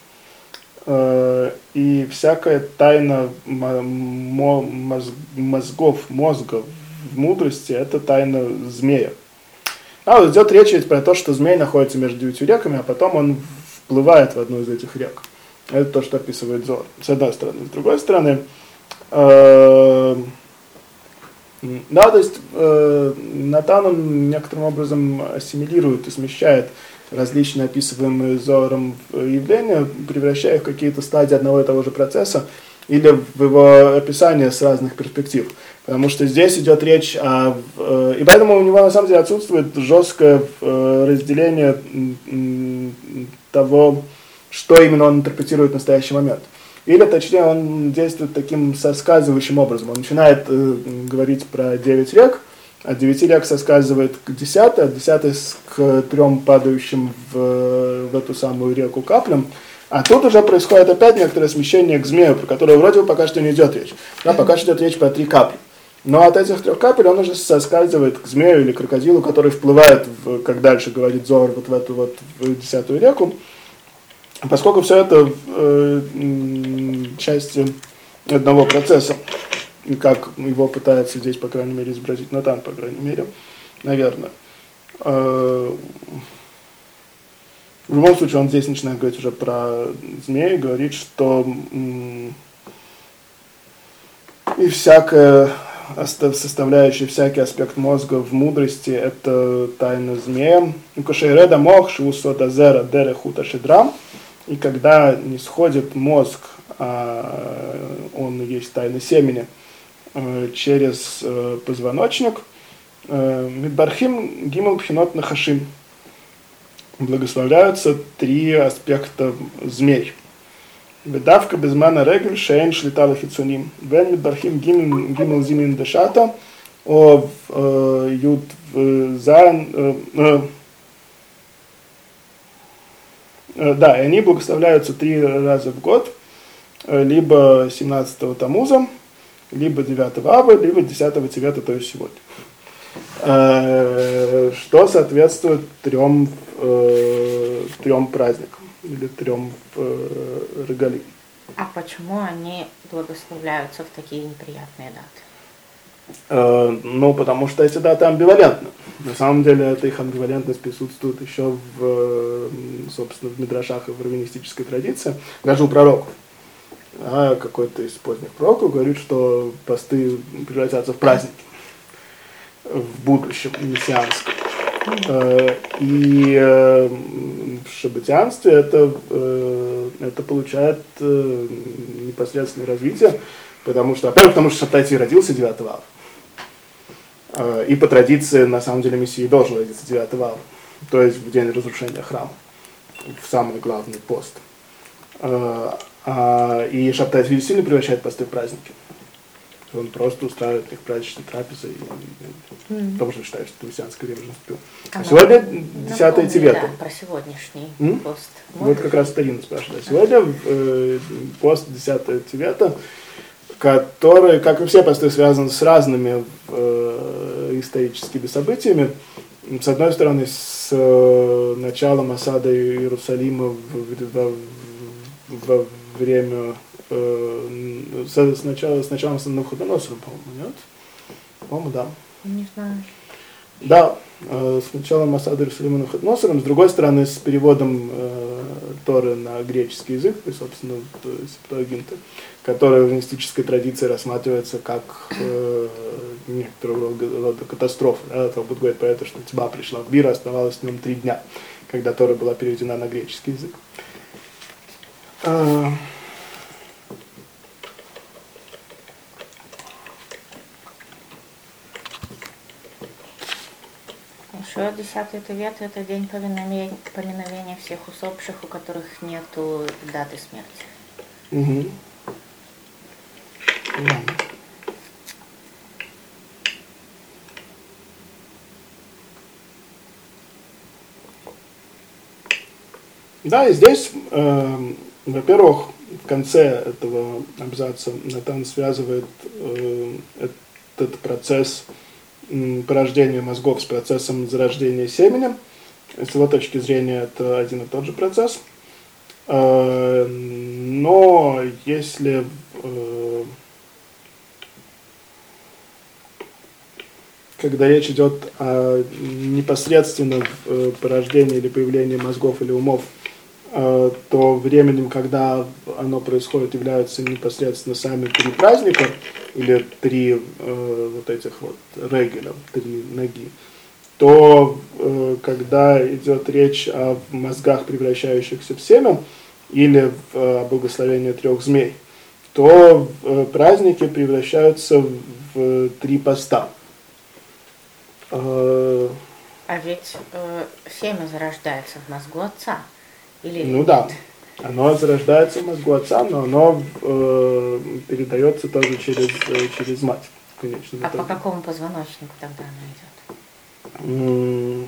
И всякая тайна мо- моз- мозгов, мозга в мудрости – это тайна змея. А вот идет речь ведь про то, что змей находится между девятью реками, а потом он вплывает в одну из этих рек. Это то, что описывает Зор. С одной стороны. С другой стороны, э, да, то есть э, Натан он некоторым образом ассимилирует и смещает различные описываемые Зором явления, превращая их в какие-то стадии одного и того же процесса или в его описание с разных перспектив. Потому что здесь идет речь о... Э, и поэтому у него на самом деле отсутствует жесткое э, разделение э, того, что именно он интерпретирует в настоящий момент. Или, точнее, он действует таким соскальзывающим образом. Он начинает э, говорить про девять рек, от девяти рек соскальзывает к десятой, от десятой к трем падающим в, в эту самую реку каплям. А тут уже происходит опять некоторое смещение к змею, про которое вроде бы пока что не идет речь. Да, пока что идет речь про три капли. Но от этих трех капель он уже соскальзывает к змею или крокодилу, который вплывает, в, как дальше говорит Зор, вот в эту вот в десятую реку. Поскольку все это э, части одного процесса, и как его пытается здесь, по крайней мере, изобразить Натан, по крайней мере, наверное. Э, В любом случае, он здесь начинает говорить уже про змеи, говорит, что м- и всякое, составляющая всякий аспект мозга в мудрости, это тайна змея. Кошейреда мох, шиусода зера, дере хута шедрам. И когда не сходит мозг, а он есть тайна семени, через позвоночник, мидбархим гимал пхинот нахашим. Благословляются три аспекта змей. Бедавка безмана регель шейн шлитала хицуним. Вен мидбархим гимал зимин дешата. О юд зан. Да, и они благословляются три раза в год. Либо семнадцатого Тамуза, либо девятого Аба, либо десятого Тевета, то есть сегодня. Что соответствует трем, трем праздникам или трем регалим. А почему они благословляются в такие неприятные даты? Ну, потому что эти даты амбивалентны. На самом деле, эта их амбивалентность присутствует еще в, собственно, в мидрашах и в раввинистической традиции, даже у пророков. А какой-то из поздних пророков говорит, что посты превратятся в праздники в будущем мессианском. И в шаббатианстве это, это получает непосредственное развитие, потому что, во-первых, потому что Шаббатий родился девятого ава. И по традиции, на самом деле, Мессия должен родиться девятого ава, то есть в день разрушения храма, в самый главный пост. И Шаббат сильно превращает посты в праздники. Он просто устраивает их праздничные трапезы, и mm-hmm. потому что считает, что мессианское время уже наступило. А, а сегодня десятое Тевета. Да, про сегодняшний М? пост. Вот как раз Тарина спрашивает. Сегодня э, пост десятое Тевета, который, как и все посты, связан с разными э, историческими событиями. С одной стороны, с э, началом осады Иерусалима в, в, в, во время э, с, с, начала, с началом Навуходоносора, по-моему, нет? По-моему, да. Не знаю. Да, э, с началом осады Иерусалима Навуходоносором, с другой стороны, с переводом э, Торы на греческий язык, и, собственно, Септуагинта, который в раввинистической традиции рассматривается как э, некоторого рода катастрофа. Да? То будут говорить про это, что тьма пришла в мир, оставалось в нем три дня, когда Тора была переведена на греческий язык. Э, Еще десятый Тевет – это день поминовения, поминовения всех усопших, у которых нет даты смерти. Угу. Да. Да, и здесь, э, во-первых, в конце этого абзаца Натан связывает э, этот процесс порождения мозгов с процессом зарождения семени. С его точки зрения это один и тот же процесс. Но если когда речь идет о непосредственном порождении или появлении мозгов или умов, то временем, когда оно происходит, являются непосредственно сами три праздника, или три э, вот этих вот регеля, три ноги, то э, когда идет речь о мозгах, превращающихся в семя, или в э, благословении трех змей, то э, праздники превращаются в, в три поста. Э, а ведь э, семя зарождается в мозгу отца. Или ну да, оно зарождается в мозгу отца, но оно э, передается тоже через, э, через мать, конечно. А по какому позвоночнику тогда оно идет? Mm.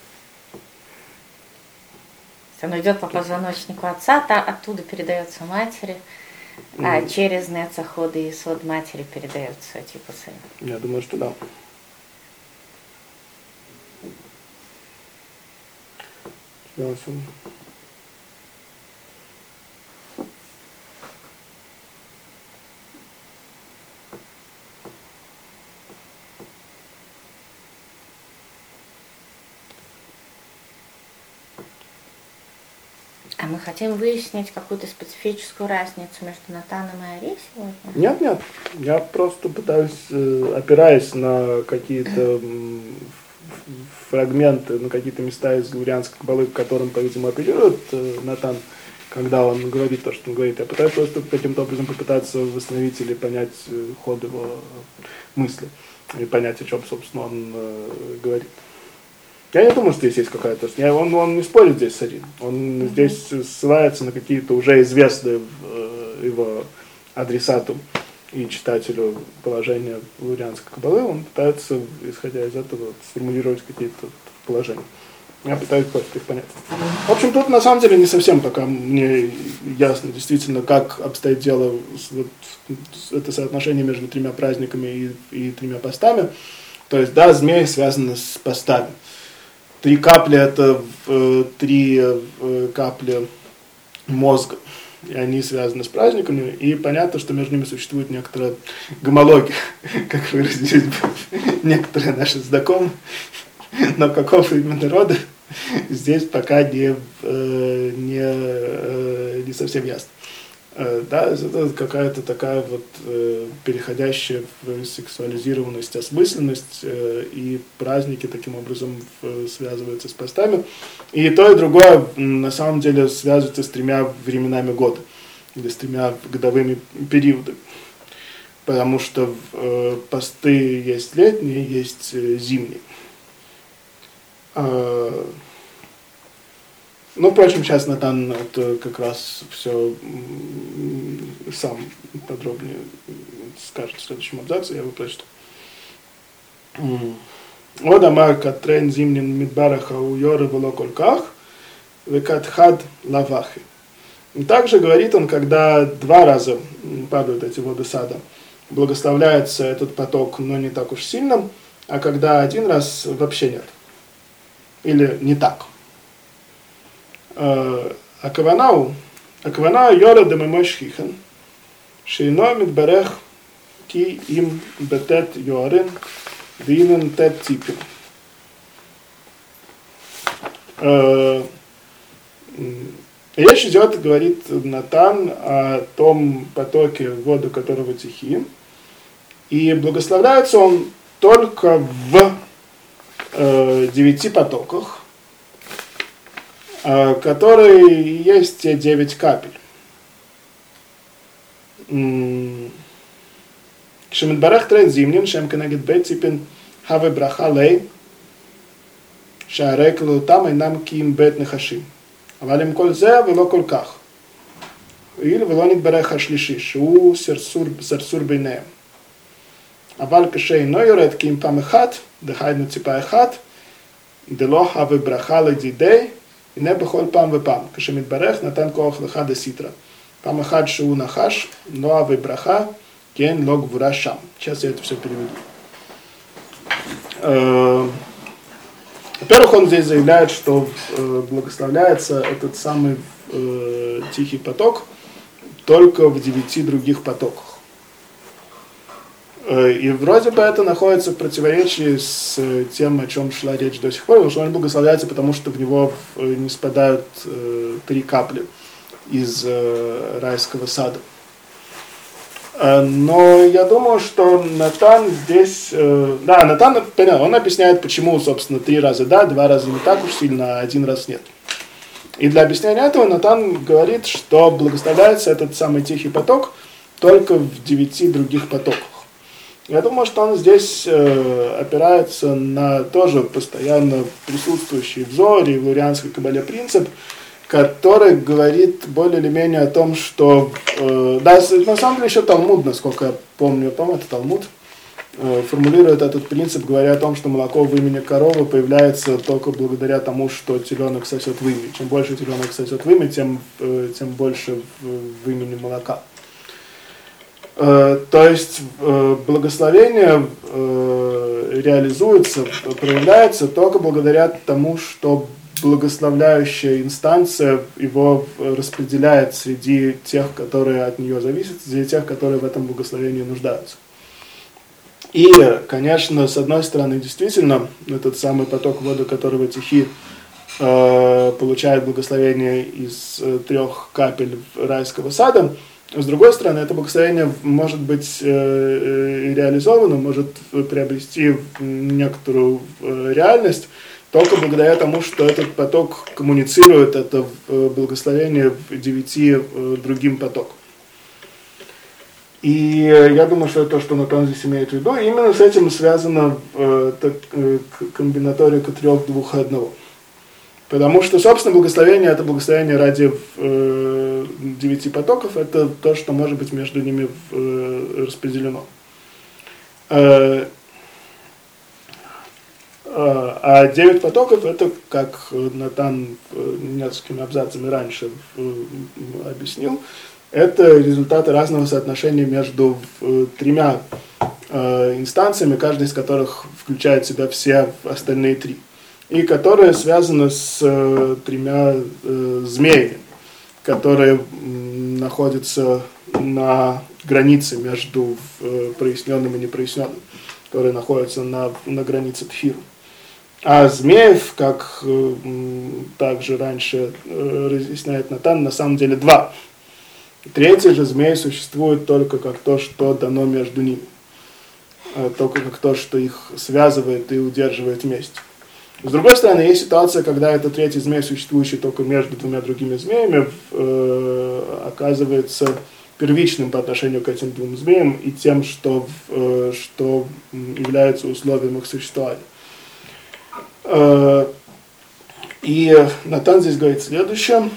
Если оно идет по позвоночнику отца, то оттуда передается матери, mm. а через нецаходы и сод матери передается типа сыну. Я думаю, что да. Ясно. А мы хотим выяснить какую-то специфическую разницу между Натаном и Ари сегодня? Нет, нет. Я просто пытаюсь, опираясь на какие-то фрагменты, на какие-то места из гурианской каббалы, к которым, по-видимому, апеллирует Натан, когда он говорит то, что он говорит. Я пытаюсь просто каким-то образом попытаться восстановить или понять ход его мысли и понять, о чем, собственно, он говорит. Я не думаю, что здесь есть какая-то... Он, он не спорит здесь с Ари. Он mm-hmm. здесь ссылается на какие-то уже известные э, его адресату и читателю положения гурианской каббалы. Он пытается, исходя из этого, сформулировать какие-то положения. Я пытаюсь просто их понять. В общем, тут на самом деле не совсем пока мне ясно действительно, как обстоит дело, с, вот, с, это соотношение между тремя праздниками и, и тремя постами. То есть, да, змей связаны с постами. Три капли – это э, три э, капли мозга, и они связаны с праздниками, и понятно, что между ними существует некоторая гомология, как выразились некоторые наши знакомые, но какого именно рода здесь пока не, э, не, э, не совсем ясно. Э, да, это какая-то такая вот э, переходящая в сексуализированность, осмысленность, э, и праздники таким образом э, связываются с постами. И то, и другое на самом деле связывается с тремя временами года, или с тремя годовыми периодами. Потому что э, посты есть летние, есть э, зимние. Э, Ну, впрочем, сейчас Натан это как раз все сам подробнее скажет в следующем абзаце, я его прочту. Од амар катрен зимнин мидбараха у йоры было кольках, векатхад лавахи. Также говорит он, когда два раза падают эти воды сада, благословляется этот поток, но не так уж сильно, а когда один раз вообще нет. Или не так. הכוונה הכוונה יורד דממש חיכן, שאינו מתברך כי אם בתת יורן ואינן תת ציפים. Речь идет, говорит Натан, о том потоке, воду которого тихи, и благословляется он только в э, девяти потоках, которые есть те девять капель. Кшемидбарах трет зимнин, шем кенегет бетципин хаве браха лей, шаарек лутам и нам ким бет нехашим. Авалим коль зе вело коль ках. Или вело нидбарах хашлиши, шу сарсур бейнеем. Аваль кашей но йорет ким пам эхат, дехайну ципа эхат, дело хаве браха лей дидей, הנה בכל פעם ופעם, כשמתברך נתן כוח לך דסיטרא. פעם אחת שהוא נחש, נועה וברכה, כן, לא גבורה שם. Сейчас я это все переведу. Во-первых, он здесь заявляет, что благословляется этот самый тихий поток только в девяти других потоках. И вроде бы это находится в противоречии с тем, о чем шла речь до сих пор, потому что он благословляется, потому что в него не спадают э, три капли из э, райского сада. Но я думаю, что Натан здесь... Э, да, Натан, понятно, он объясняет, почему, собственно, три раза да, два раза не так уж сильно, а один раз нет. И для объяснения этого Натан говорит, что благословляется этот самый тихий поток только в девяти других потоках. Я думаю, что он здесь э, опирается на тоже постоянно присутствующий в Зоре и в лурианской каббале принцип, который говорит более или менее о том, что... Э, да, на самом деле еще Талмуд, насколько я помню, по-моему, это Талмуд, э, формулирует этот принцип, говоря о том, что молоко в имени коровы появляется только благодаря тому, что теленок сосет вымя. Чем больше теленок сосет вымя, тем, э, тем больше в, в имени молока. То есть благословение реализуется, проявляется только благодаря тому, что благословляющая инстанция его распределяет среди тех, которые от нее зависят, среди тех, которые в этом благословении нуждаются. И, конечно, с одной стороны, действительно, этот самый поток воды, которого тихи, э, получает благословение из э, трех капель райского сада. С другой стороны, это благословение может быть э, э, реализовано, может приобрести некоторую э, реальность только благодаря тому, что этот поток коммуницирует это э, благословение в девяти э, другим потокам. И я думаю, что это то, что Натан здесь имеет в виду. И именно с этим связана э, э, комбинаторика трех, двух и одного. Потому что, собственно, благословение – это благословение ради э, девяти потоков, это то, что может быть между ними э, распределено. Э, э, а девять потоков – это, как Натан э, несколькими абзацами раньше э, объяснил, это результаты разного соотношения между э, тремя э, инстанциями, каждая из которых включает в себя все остальные три. И которая связана с э, тремя э, змеями, которые м, находятся на границе между э, проясненным и непроясненным, которые находятся на, на границе Тхиру. А змеев, как э, также раньше э, разъясняет Натан, на самом деле два. Третий же змей существует только как то, что дано между ними, э, только как то, что их связывает и удерживает вместе. С другой стороны, есть ситуация, когда этот третий змей, существующий только между двумя другими змеями, э, оказывается первичным по отношению к этим двум змеям и тем, что, э, что является условием их существования. Э, и Натан здесь говорит следующее.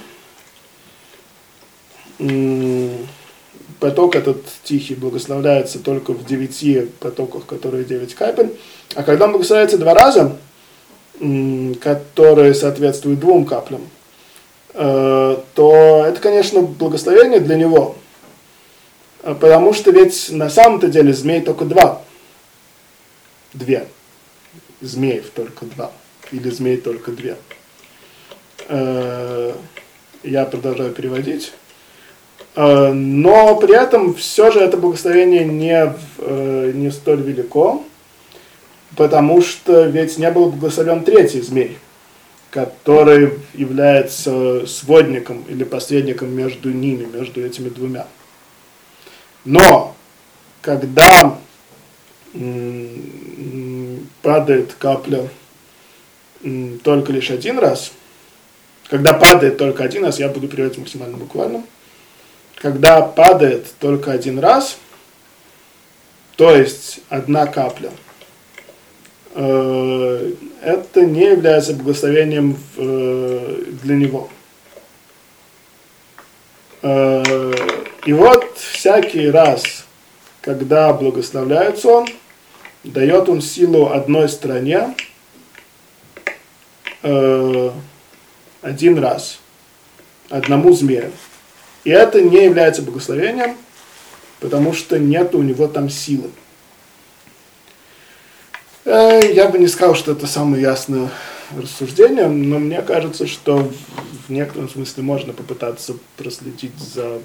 Поток этот тихий благословляется только в девяти потоках, которые девять капель. А когда он благословляется два раза, которые соответствуют двум каплям, то это, конечно, благословение для него, потому что ведь на самом-то деле змей только два. Две. Змеев только два. Или змей только две. Я продолжаю переводить. Но при этом все же это благословение не, не столь велико, потому что ведь не был благословен третий змей, который является сводником или посредником между ними, между этими двумя. Но когда м- падает капля м- только лишь один раз, когда падает только один раз, я буду переводить максимально буквально, когда падает только один раз, то есть одна капля, это не является благословением для него. И вот всякий раз, когда благословляется он, дает он силу одной стране один раз, одному змею. И это не является благословением, потому что нет у него там силы. Я бы не сказал, что это самое ясное рассуждение, но мне кажется, что в некотором смысле можно попытаться проследить за,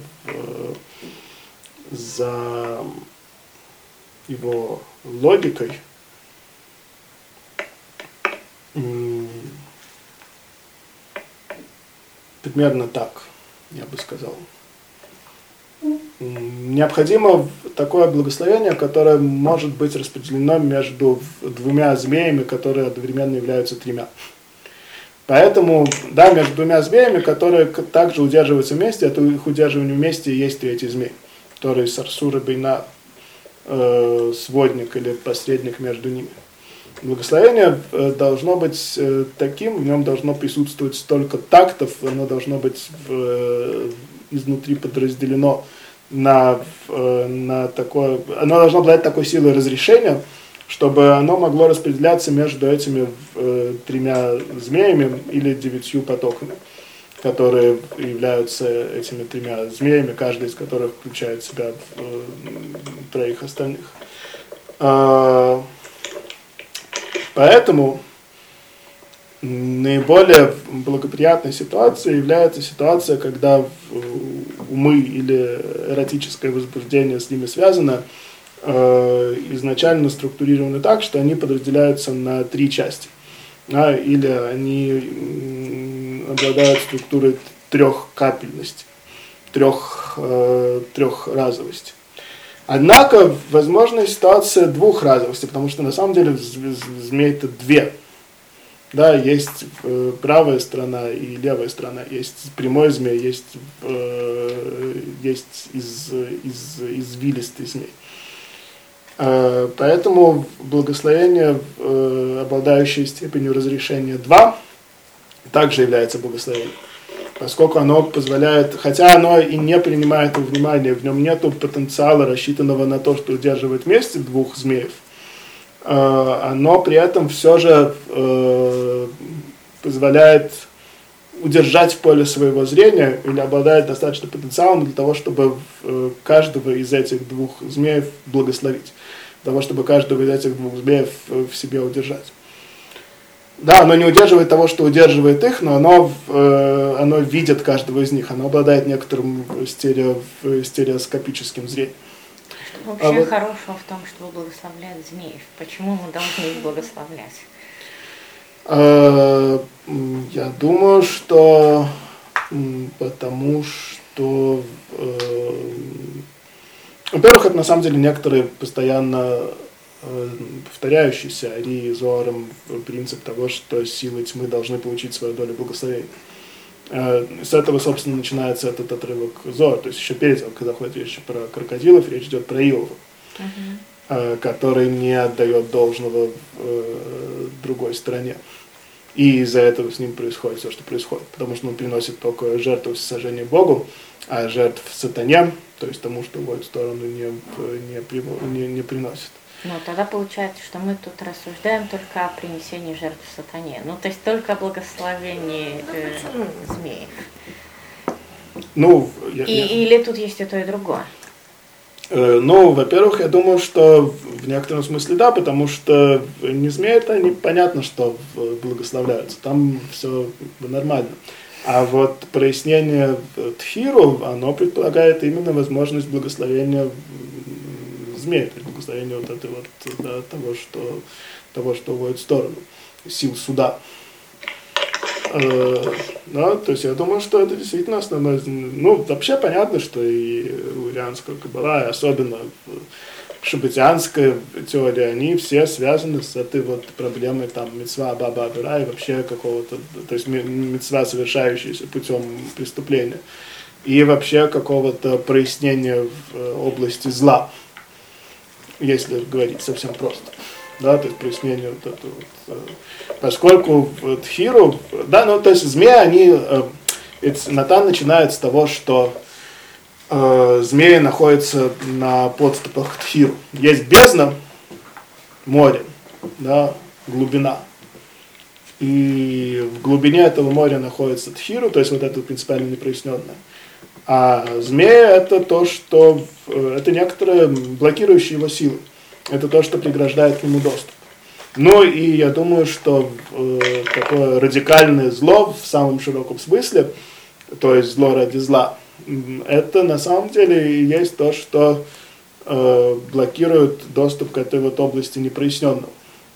за его логикой. Примерно так, я бы сказал. Необходимо такое благословение, которое может быть распределено между двумя змеями, которые одновременно являются тремя. Поэтому, да, между двумя змеями, которые также удерживаются вместе, это их удерживание вместе и есть третий змей, который сарсура бейна, э, сводник или посредник между ними. Благословение должно быть таким, в нем должно присутствовать столько тактов, оно должно быть в, изнутри подразделено на, на такое, оно должно обладать такой силой разрешения, чтобы оно могло распределяться между этими э, тремя змеями или девятью потоками, которые являются этими тремя змеями, каждый из которых включает в себя э, троих остальных. Э, поэтому наиболее благоприятной ситуацией является ситуация, когда умы или эротическое возбуждение с ними связано, э, изначально структурированы так, что они подразделяются на три части. Да, или они обладают структурой трехкапельности, трех, э, трехразовости. Однако возможна ситуация двухразовости, потому что на самом деле змей-то две. Да, есть э, правая сторона и левая сторона, есть прямой змей, есть, э, есть из, из, извилистый змей. Э, поэтому благословение, э, обладающее степенью разрешения два, также является благословением, поскольку оно позволяет, хотя оно и не принимает во внимание, в нем нет потенциала, рассчитанного на то, что удерживает вместе двух змеев, оно при этом все же э, позволяет удержать в поле своего зрения или обладает достаточно потенциалом для того, чтобы э, каждого из этих двух змеев благословить, для того, чтобы каждого из этих двух змеев э, в себе удержать. Да, оно не удерживает того, что удерживает их, но оно, э, оно видит каждого из них, оно обладает некоторым стерео, стереоскопическим зрением. Вообще а вот... хорошего в том, что благословляют змеев. Почему мы должны их благословлять? Я думаю, что потому что, во-первых, это на самом деле некоторые постоянно повторяющийся Ари и Зоаром принцип того, что силы тьмы должны получить свою долю благословения. С этого, собственно, начинается этот отрывок Зоар. То есть еще перед тем, когда ходит речь про крокодилов, речь идет про Иова, uh-huh. который не отдает должного другой стороне. И из-за этого с ним происходит все, что происходит. Потому что он приносит только жертву всесожжения Богу, а жертв сатане, то есть тому, что уводит в сторону, не, не, не, не приносит. Ну, тогда получается, что мы тут рассуждаем только о принесении жертв сатане. Ну, то есть только о благословении э, змеев. Ну, я, и, я... Или тут есть и то, и другое? Э, ну, во-первых, я думаю, что в некотором смысле да, потому что не змеи, это непонятно, что благословляются. Там все нормально. А вот прояснение Тхиру, оно предполагает именно возможность благословения змей, то есть благословение вот этой вот, да, того, что, того, что уводит в сторону, сил суда. Э, да, то есть я думаю, что это действительно основное. Ну, вообще понятно, что и у ирианского каббала, и особенно в шаббатианской теории, они все связаны с этой вот проблемой там мицва баба абира и вообще какого-то, то есть мицва, совершающаяся путем преступления, и вообще какого-то прояснения в области зла, если говорить совсем просто, да, то есть прояснение вот это вот, поскольку в Тхиру, да, ну, то есть змеи, они, Натан начинает с того, что э, змеи находятся на подступах к Тхиру. Есть бездна, море, да, глубина, и в глубине этого моря находится Тхиру, то есть вот это принципиально непроясненное. А змея это то, что это некоторые блокирующие его силы. Это то, что преграждает к нему доступ. Ну и я думаю, что э, такое радикальное зло в самом широком смысле, то есть зло ради зла, это на самом деле и есть то, что э, блокирует доступ к этой вот области непроясненного.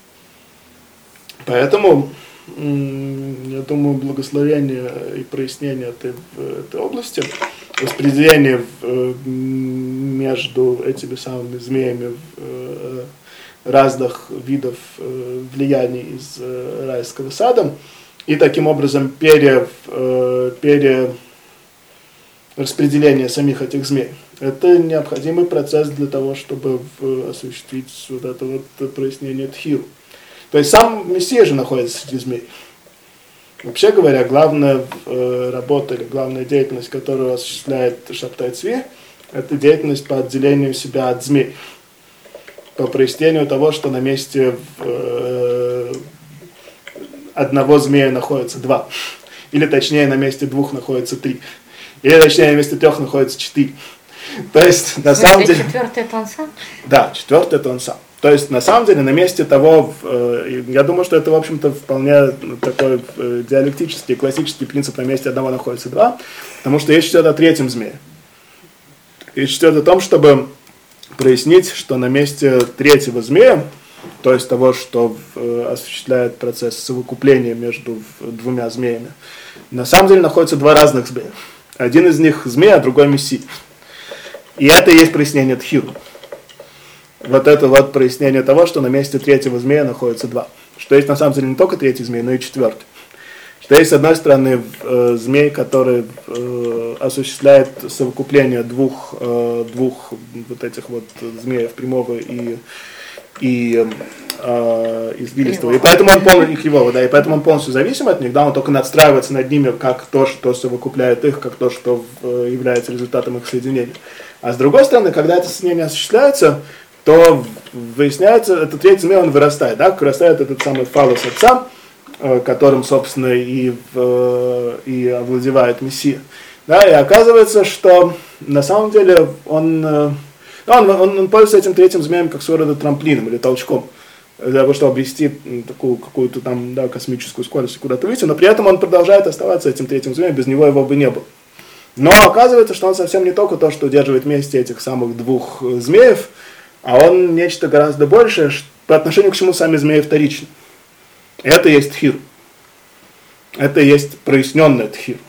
Поэтому я думаю, благословение и прояснение этой, этой области, распределение между этими самыми змеями разных видов влияний из райского сада и таким образом пере, перераспределение самих этих змей. Это необходимый процесс для того, чтобы осуществить вот это вот прояснение Тхиру. То есть сам Мессия же находится среди змей. Вообще говоря, главная э, работа или главная деятельность, которую осуществляет Шабтай Цви, это деятельность по отделению себя от змей. По прояснению того, что на месте э, одного змея находится два. Или точнее, на месте двух находится три. Или точнее, на месте трех находится четыре. То есть, на самом деле... Четвертый это он сам? Да, четвертый это он сам. То есть, на самом деле, на месте того, э, я думаю, что это, в общем-то, вполне такой э, диалектический, классический принцип, на месте одного находится два, потому что речь идет о третьем змее. Речь идет о том, чтобы прояснить, что на месте третьего змея то есть того, что э, осуществляет процесс совокупления между двумя змеями, на самом деле находятся два разных змея. Один из них змей, а другой мессия. И это и есть прояснение тхиру. Вот это вот прояснение того, что на месте третьего змея находится два. Что есть на самом деле не только третий змей, но и четвертый. Что есть, с одной стороны, э, змей, который э, осуществляет совокупление двух, э, двух вот этих вот змеев, прямого и, и э, извилистого. И поэтому он полностью, и кривого, да, и поэтому он полностью зависим от них, да, он только надстраивается над ними как то, что совокупляет их, как то, что э, является результатом их соединения. А с другой стороны, когда это соединение осуществляется, то выясняется, этот третий змей, он вырастает, да, вырастает этот самый фалос отца, которым, собственно, и, и овладевает Мессия. Да, и оказывается, что на самом деле он, он, он, он пользуется этим третьим змеем как своего рода трамплином или толчком, для того, чтобы обрести такую какую-то там, да, космическую скорость и куда-то выйти, но при этом он продолжает оставаться этим третьим змеем, без него его бы не было. Но оказывается, что он совсем не только то, что удерживает вместе этих самых двух змеев, а он нечто гораздо большее, по отношению к чему сами змеи вторичны. Это есть тхир. Это есть проясненный тхир.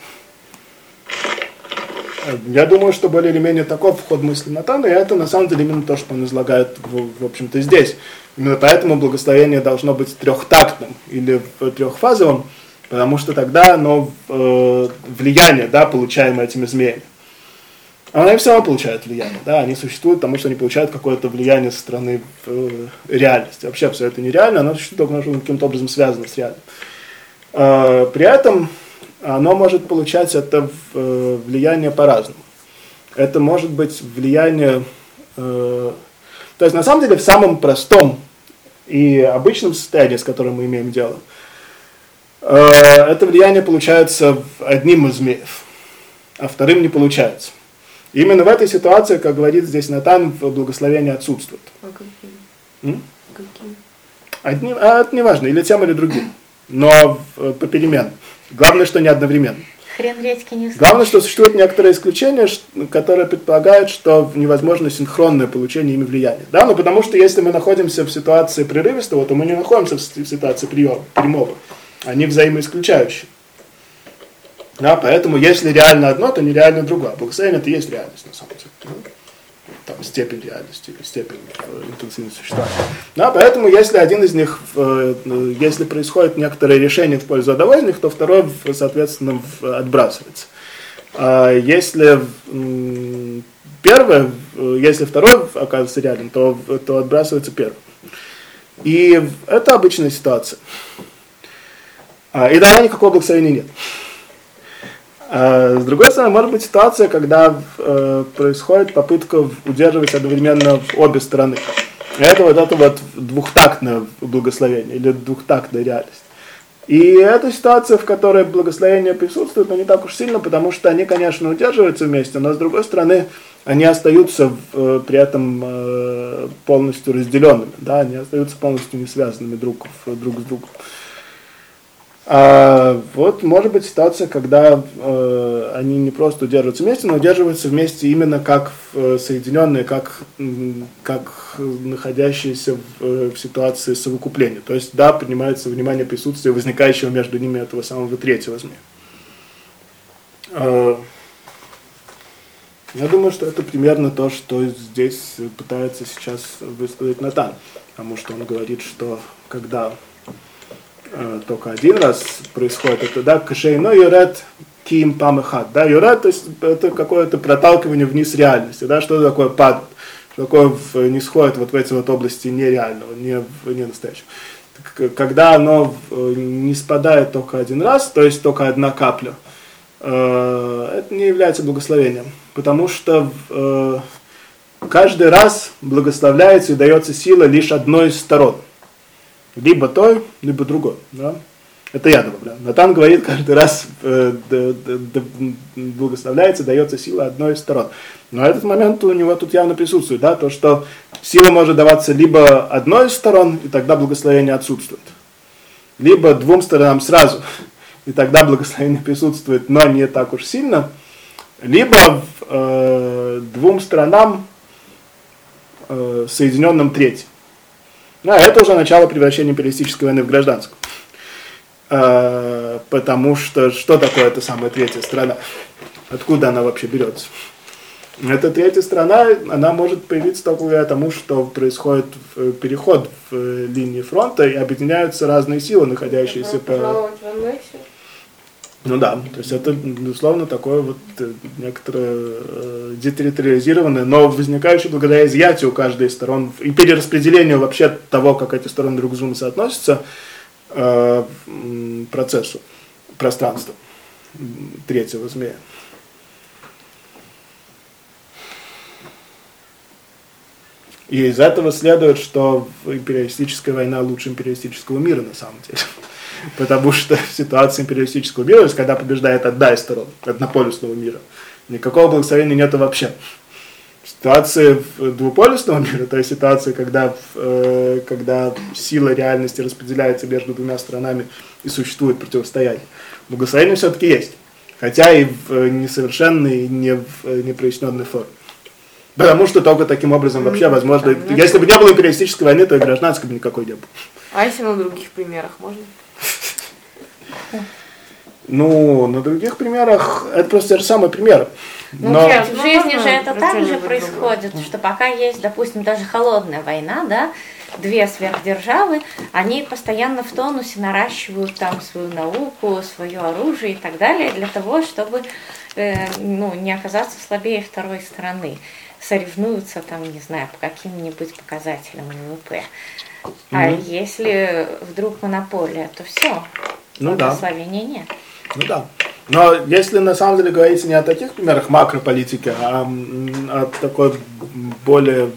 Я думаю, что более или менее таков вход мысли Натана, и это на самом деле именно то, что он излагает, в, в общем-то, здесь. Именно поэтому благословение должно быть трехтактным или трехфазовым, потому что тогда оно э, влияние, да, получаемое этими змеями. А они все равно получают влияние, да, они существуют, потому что они получают какое-то влияние со стороны э, реальности. Вообще все это нереально, оно существует, потому что оно каким-то образом связано с реальным. Э, при этом оно может получать это э, влияние по-разному. Это может быть влияние, э, то есть на самом деле в самом простом и обычном состоянии, с которым мы имеем дело, э, это влияние получается одним из змеев, а вторым не получается. Именно в этой ситуации, как говорит здесь Натан, благословение отсутствует. А какие? М? Какие? Одним, а это не важно, или тем, или другим. Но попеременно. Главное, что не одновременно. Хрен редьки не знает. Главное, что существует некоторые исключения, которые предполагают, что невозможно синхронное получение ими влияния. Да? Ну, потому что если мы находимся в ситуации прерывистого, то мы не находимся в ситуации прямого. Они взаимоисключающие. Да, поэтому если реально одно, то нереально другое. Благословение это и есть реальность на самом деле. Там, степень реальности или степень э, интенсивности существования. Да, поэтому если один из них, э, если происходит некоторое решение в пользу одного из них, то второй, соответственно, отбрасывается. А если э, первое, если второй оказывается реальным, то, то отбрасывается первый. И это обычная ситуация. И тогда никакого благословения нет. С другой стороны, может быть ситуация, когда э, происходит попытка удерживать одновременно обе стороны. Это вот это вот двухтактное благословение или двухтактная реальность. И это ситуация, в которой благословение присутствует, но не так уж сильно, потому что они, конечно, удерживаются вместе, но с другой стороны, они остаются э, при этом э, полностью разделенными, да, они остаются полностью не связанными друг, друг с другом. А вот может быть ситуация, когда э, они не просто удерживаются вместе, но удерживаются вместе именно как э, соединенные, как, как находящиеся в, в ситуации совокупления. То есть, да, принимается внимание присутствия возникающего между ними этого самого третьего змея. Э, я думаю, что это примерно то, что здесь пытается сейчас высказать Натан, потому что он говорит, что когда только один раз происходит это, да, кашейно юрет ким памехат, да, юрет, то есть это какое-то проталкивание вниз реальности, да, что такое падает, что такое не сходит вот в эти вот области нереального, не, не настоящего. Когда оно не спадает только один раз, то есть только одна капля, это не является благословением, потому что каждый раз благословляется и дается сила лишь одной из сторон. Либо той, либо другой. Да? Это я добавляю. Натан говорит, каждый раз э, д, д, д, благословляется, дается сила одной из сторон. Но этот момент у него тут явно присутствует. Да? То, что сила может даваться либо одной из сторон, и тогда благословение отсутствует. Либо двум сторонам сразу, и тогда благословение присутствует, но не так уж сильно. Либо э, двум сторонам, э, соединенным третьим. Ну, а это уже начало превращения империалистической войны в гражданскую. А, потому что что такое эта самая третья страна? Откуда она вообще берется? Эта третья страна, она может появиться только благодаря тому, что происходит переход в линии фронта и объединяются разные силы, находящиеся по... Ну да, то есть это, безусловно, такое вот некоторое детерриториализированное, но возникающее благодаря изъятию каждой из сторон и перераспределению вообще того, как эти стороны друг к другу соотносятся, процессу пространства третьего змея. И из этого следует, что империалистическая война лучше империалистического мира на самом деле. Потому что ситуация империалистического мира, то есть когда побеждает одна из сторон, однополюсного мира, никакого благословения нету вообще. Ситуация двуполюсного мира, то есть ситуация, когда, когда сила реальности распределяется между двумя сторонами и существует противостояние. Благословение все-таки есть, хотя и в несовершенной, и не в непроясненной форме. Потому что только таким образом вообще возможно... Там, если бы не было империалистической войны, то и гражданской бы никакой не было. А если на других примерах можно? Ну, на других примерах это просто те же самые примеры. Но, но в жизни же это так же происходит, что пока есть, допустим, даже холодная война, да, две сверхдержавы, они постоянно в тонусе наращивают там свою науку, свое оружие и так далее, для того, чтобы э, ну, не оказаться слабее второй стороны. Соревнуются там, не знаю, по каким-нибудь показателям ВВП. А mm-hmm. если вдруг монополия, то все, ну, благословения да. нет. Ну да. Но если на самом деле говорить не о таких примерах макрополитики, а о такой более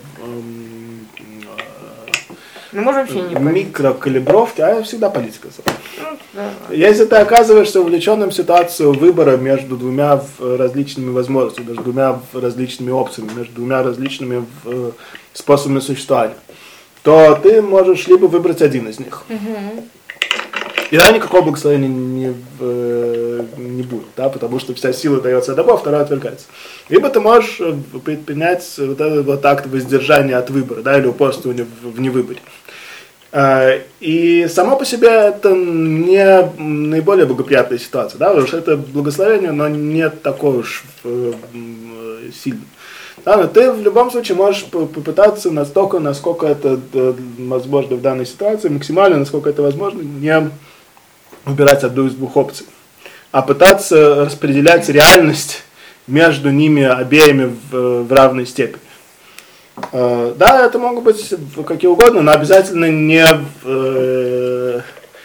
ну, может, вообще не микрокалибровке, а всегда политика. Ну, да. Если ты оказываешься увлеченным в ситуацию выбора между двумя различными возможностями, между двумя различными опциями, между двумя различными способами существования, то ты можешь либо выбрать один из них. Угу. И да, никакого благословения не, не будет, да, потому что вся сила дается одному, а вторая отвергается. Либо ты можешь предпринять вот этот вот акт воздержания от выбора, да, или упорствования в, в невыборе. И само по себе это не наиболее благоприятная ситуация, да, потому что это благословение, но не такое уж сильное. Да, но ты в любом случае можешь попытаться настолько, насколько это возможно в данной ситуации, максимально, насколько это возможно, не выбирать одну из двух опций, а пытаться распределять реальность между ними обеими в, в равной степени. Э, да, это могут быть какие угодно, но обязательно не э,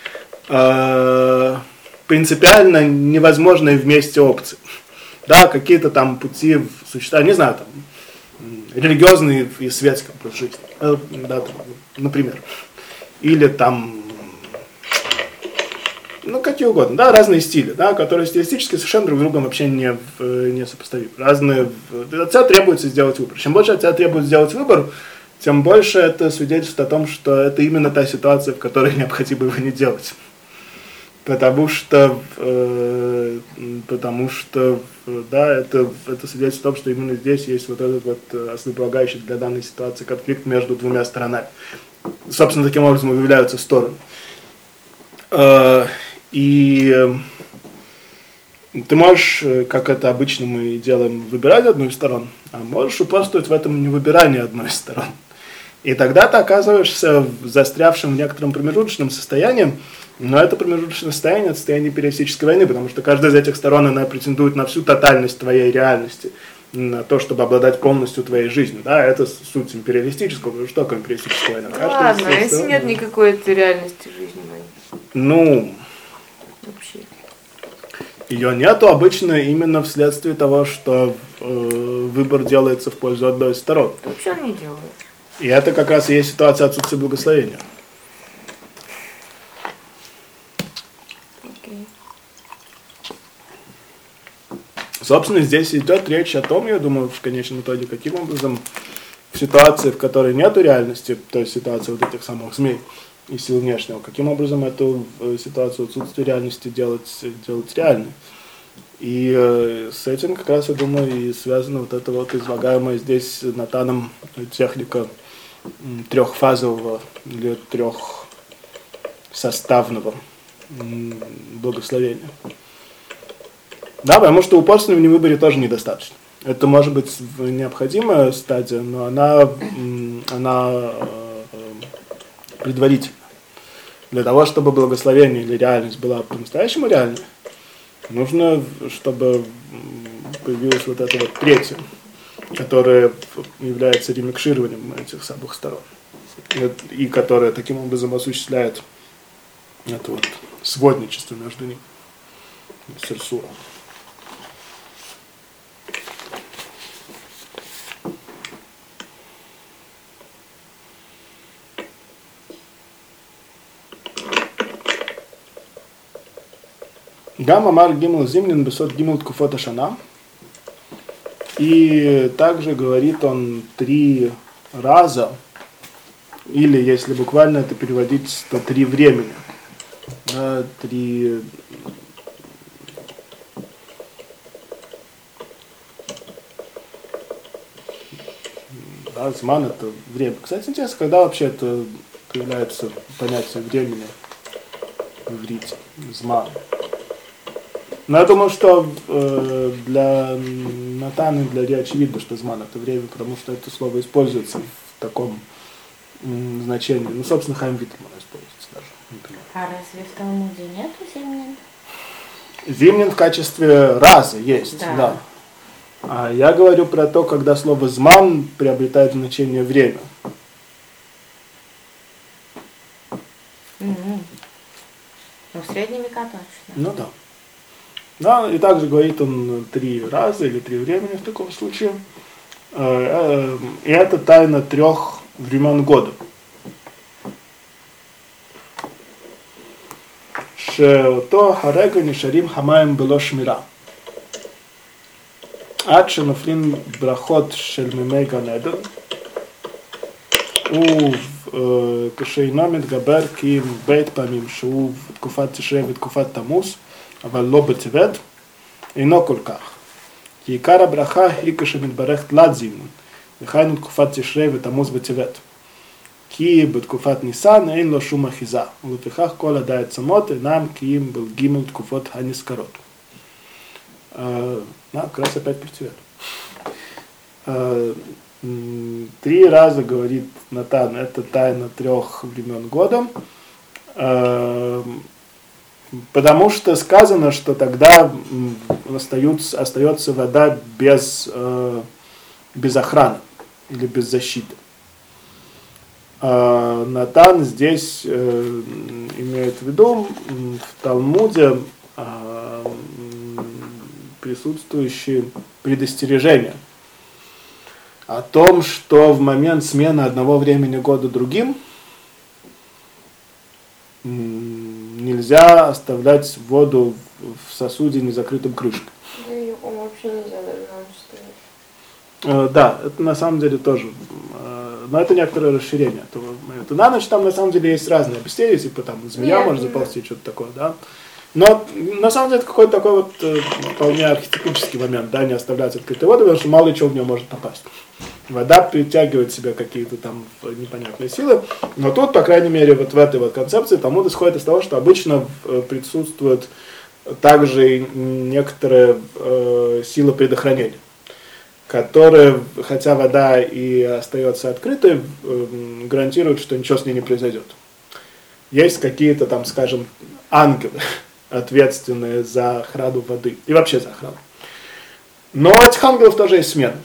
э, принципиально невозможные вместе опции. Да, какие-то там пути в существование, не знаю, там, религиозные и светские жизни, э, да, там, например. Или там, ну, какие угодно, да, разные стили, да, которые стилистически совершенно друг с другом вообще не, не сопоставимы. Разные, от тебя требуется сделать выбор. Чем больше от тебя требуется сделать выбор, тем больше это свидетельствует о том, что это именно та ситуация, в которой необходимо его не делать. Потому что, э, потому что, да, это, это свидетельствует о том, что именно здесь есть вот этот вот основополагающий для данной ситуации конфликт между двумя сторонами. Собственно, таким образом выявляются стороны. Э, и ты можешь, как это обычно мы делаем, выбирать одну из сторон, а можешь упорствовать в этом невыбирании одной из сторон. И тогда ты оказываешься застрявшим в некотором промежуточном состоянии, но это промежуточное состояние, это состояние империалистической войны, потому что каждая из этих сторон, она претендует на всю тотальность твоей реальности, на то, чтобы обладать полностью твоей жизнью. Да, это суть империалистического, потому что такое империалистическая война? Ну, ладно, а если нет никакой этой реальности жизненной? Ну, вообще. Ее нету обычно именно вследствие того, что э, выбор делается в пользу одной из сторон. Вообще он не делает. И это как раз и есть ситуация отсутствия благословения. Собственно, здесь идет речь о том, я думаю, в конечном итоге, каким образом в ситуации, в которой нет реальности, то есть ситуация вот этих самых змей и сил внешнего, каким образом эту ситуацию отсутствия реальности делать, делать реальной. И э, с этим как раз, я думаю, и связана вот эта вот излагаемая здесь Натаном техника трехфазового или трехсоставного благословения. Да, потому что упорства в невыборе тоже недостаточно. Это может быть необходимая стадия, но она, она предварительна. Для того, чтобы благословение или реальность была по-настоящему реальной, нужно, чтобы появилось вот это вот третье, которое является ремикшированием этих с обоих сторон. И которое таким образом осуществляет это вот сводничество между ними. Серсура. Гам амар гимл зимнин бесот гимл ткуфота шана. И также говорит он три раза, или если буквально это переводить, то три времени. Да, три... Да, зман это время. Кстати, интересно, когда вообще это появляется понятие времени в иврите? Зман. Но я думаю, что э, для Натана и для Ри очевидно, что зман это время, потому что это слово используется в таком м, значении. Ну, собственно, Хаим Виттельман используется даже. А разве в Талмуде нету зимнин? Зимнин в качестве раза есть, да. да. А я говорю про то, когда слово зман приобретает значение время. Mm-hmm. Ну, в средние века точно. Ну да. Да, и также говорит он три раза или три времени в таком случае. И это тайна трех времен года. Шеото харега нишарим хамаем было шмира. עד שנופלים ברכות של מימי גן עדן, וכשאינו מתגבר כי אם בית פעמים שהוא בתקופת תשרי ותקופת תמוז, אבל לא בטבת, אינו כל כך. כי עיקר הברכה היא כשמתברך תלת זימון, וכן תקופת תשרי ותמוז בטבת. כי בתקופת ניסן אין לו שום אחיזה, ולפיכך כל עדי עצמות אינם כי אם בגימל תקופות הנזכרות. Uh, да, как раз опять про цвет. Uh, три раза говорит Натан, это тайна трех времен года, uh, потому что сказано, что тогда остается, остается вода без, uh, без охраны или без защиты. Uh, Натан здесь uh, имеет в виду в Талмуде uh, присутствующие предостережения о том, что в момент смены одного времени года другим нельзя оставлять воду в сосуде незакрытым крышкой. Да, его вообще нельзя даже на ночь ставить. Да, это на самом деле тоже, но это некоторое расширение этого момента. На ночь там на самом деле есть разные объяснения, типа там змея может заползти, что-то такое, да. Но на самом деле это какой-то такой вот э, вполне архетипический момент, да, не оставлять открытой воды, потому что мало ли чего в нее может попасть. Вода притягивает в себя какие-то там непонятные силы, но тут, по крайней мере, вот в этой вот концепции Талмуд исходит из того, что обычно э, присутствует также некоторая э, сила предохранения, которая, хотя вода и остается открытой, э, гарантирует, что ничего с ней не произойдет. Есть какие-то там, скажем, ангелы, ответственные за охрану воды и вообще за охрану. Но у этих ангелов тоже есть смена.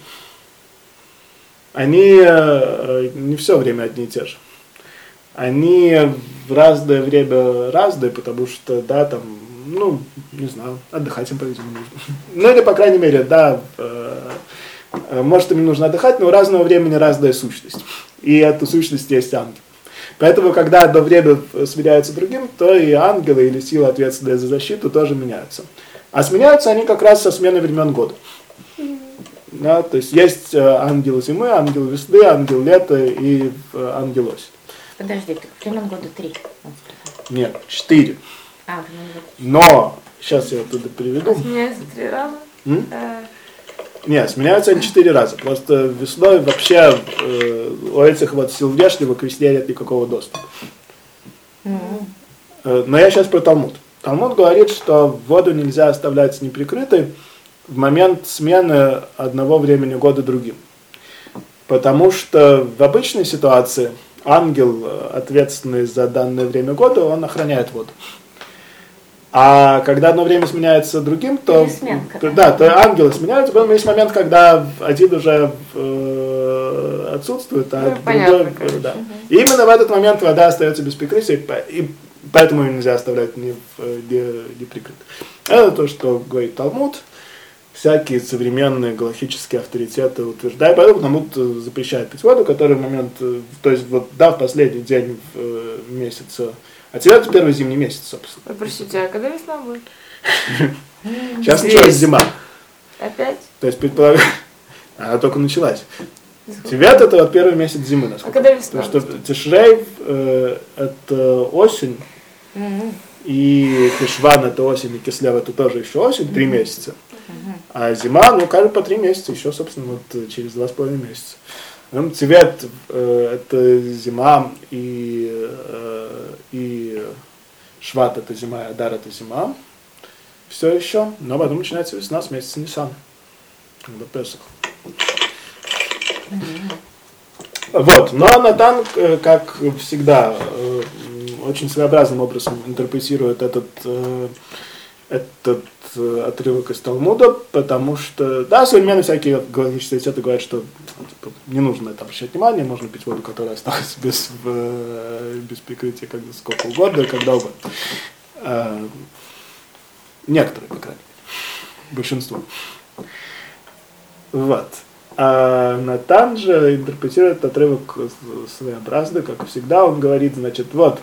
Они э, не все время одни и те же. Они в разное время разные, потому что, да, там, ну, не знаю, отдыхать им, по-видимому, нужно. Ну, или, по крайней мере, да, э, может, им нужно отдыхать, но у разного времени разная сущность. И эта сущность есть ангел. Поэтому, когда одно время сменяется другим, то и ангелы или силы, ответственные за защиту, тоже меняются. А сменяются они как раз со сменой времен года. Да, то есть есть ангел зимы, ангел весны, ангел лета и ангел осени. Подожди, времен года три. Нет, четыре. А, времен года. Но, сейчас я оттуда переведу. Сменяется три раза? М? Нет, сменяются они четыре раза. Просто весной вообще э, у этих вот сил внешнего к весне нет никакого доступа. Mm-hmm. Э, но я сейчас про Талмуд. Талмуд говорит, что воду нельзя оставлять неприкрытой в момент смены одного времени года другим. Потому что в обычной ситуации ангел, ответственный за данное время года, он охраняет воду. А когда одно время сменяется другим, то, то, да, то ангелы сменяются, потом есть момент, когда один уже э, отсутствует, а ну, другой... Да. Угу. И именно в этот момент вода остается без прикрытия, и поэтому ее нельзя оставлять не, не, не прикрытой. Это то, что говорит Талмуд. Всякие современные галахические авторитеты утверждают, поэтому Талмуд запрещает пить воду, который в момент, то есть вот да, в последний день в месяца, а теперь это первый зимний месяц, собственно. Ой, простите, а когда весна будет? Сейчас началась зима. Опять? То есть предполагаю, она только началась. Тевет это вот первый месяц зимы, насколько. А когда весна? Потому что Тишрей э, это осень, mm-hmm. и Тишван это осень, и Кислев это тоже еще осень, три mm-hmm. месяца. Mm-hmm. А зима, ну, каждые по три месяца, еще, собственно, вот через два с половиной месяца. Тевет э, это зима, и, э, и Шват это зима, и Адар это зима. Все еще, но потом начинается весна с месяца Нисан, когда Песах. Mm-hmm. Вот, но Натан, как всегда, очень своеобразным образом интерпретирует этот, этот отрывок из Талмуда, потому что, да, современные всякие галахические авторитеты говорят, что типа, не нужно на это обращать внимание, можно пить воду, которая осталась без, без прикрытия когда, сколько угодно, когда угодно. Некоторые, по крайней мере, большинство. Вот. А Натан же интерпретирует отрывок своеобразно, как и всегда. Он говорит, значит, вот,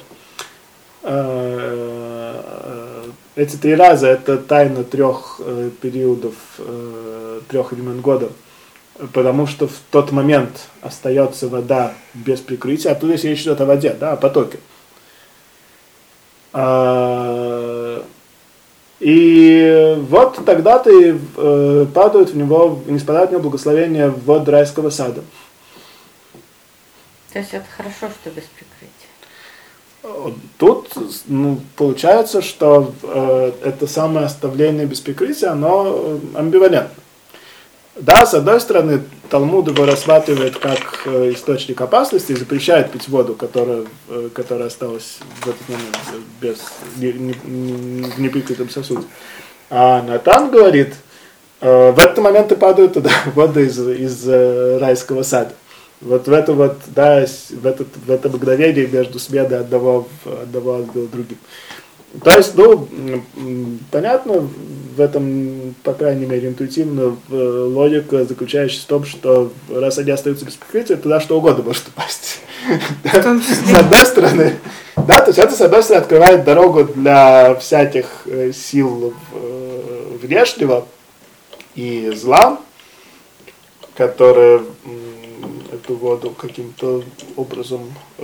эти три раза это тайна трех периодов, трех времен года, потому что в тот момент остается вода без прикрытия, а тут если речь идет о воде, да, о потоке. И вот тогда-то и э, падают в него, не спадают в него благословения вод райского сада. То есть это хорошо, что без прикрытия? Тут ну, получается, что э, это самое оставление без прикрытия, оно амбивалентно. Да, с одной стороны, Талмуд его рассматривает как э, источник опасности и запрещает пить воду, которая, э, которая осталась в этот момент без, не, не, не, в неприкрытом сосуде. А Натан говорит, э, в этот момент и падают туда воды из, из э, райского сада. Вот в это вот, да, в, этот, в это мгновение между сменой одного, одного ангела другим. То есть, ну, понятно, в этом, по крайней мере, интуитивно логика, заключающаяся в том, что раз они остаются без прикрытия, туда что угодно может упасть. С одной стороны, да, то есть это, с одной стороны, открывает дорогу для всяких сил внешнего и зла, которые эту воду каким-то образом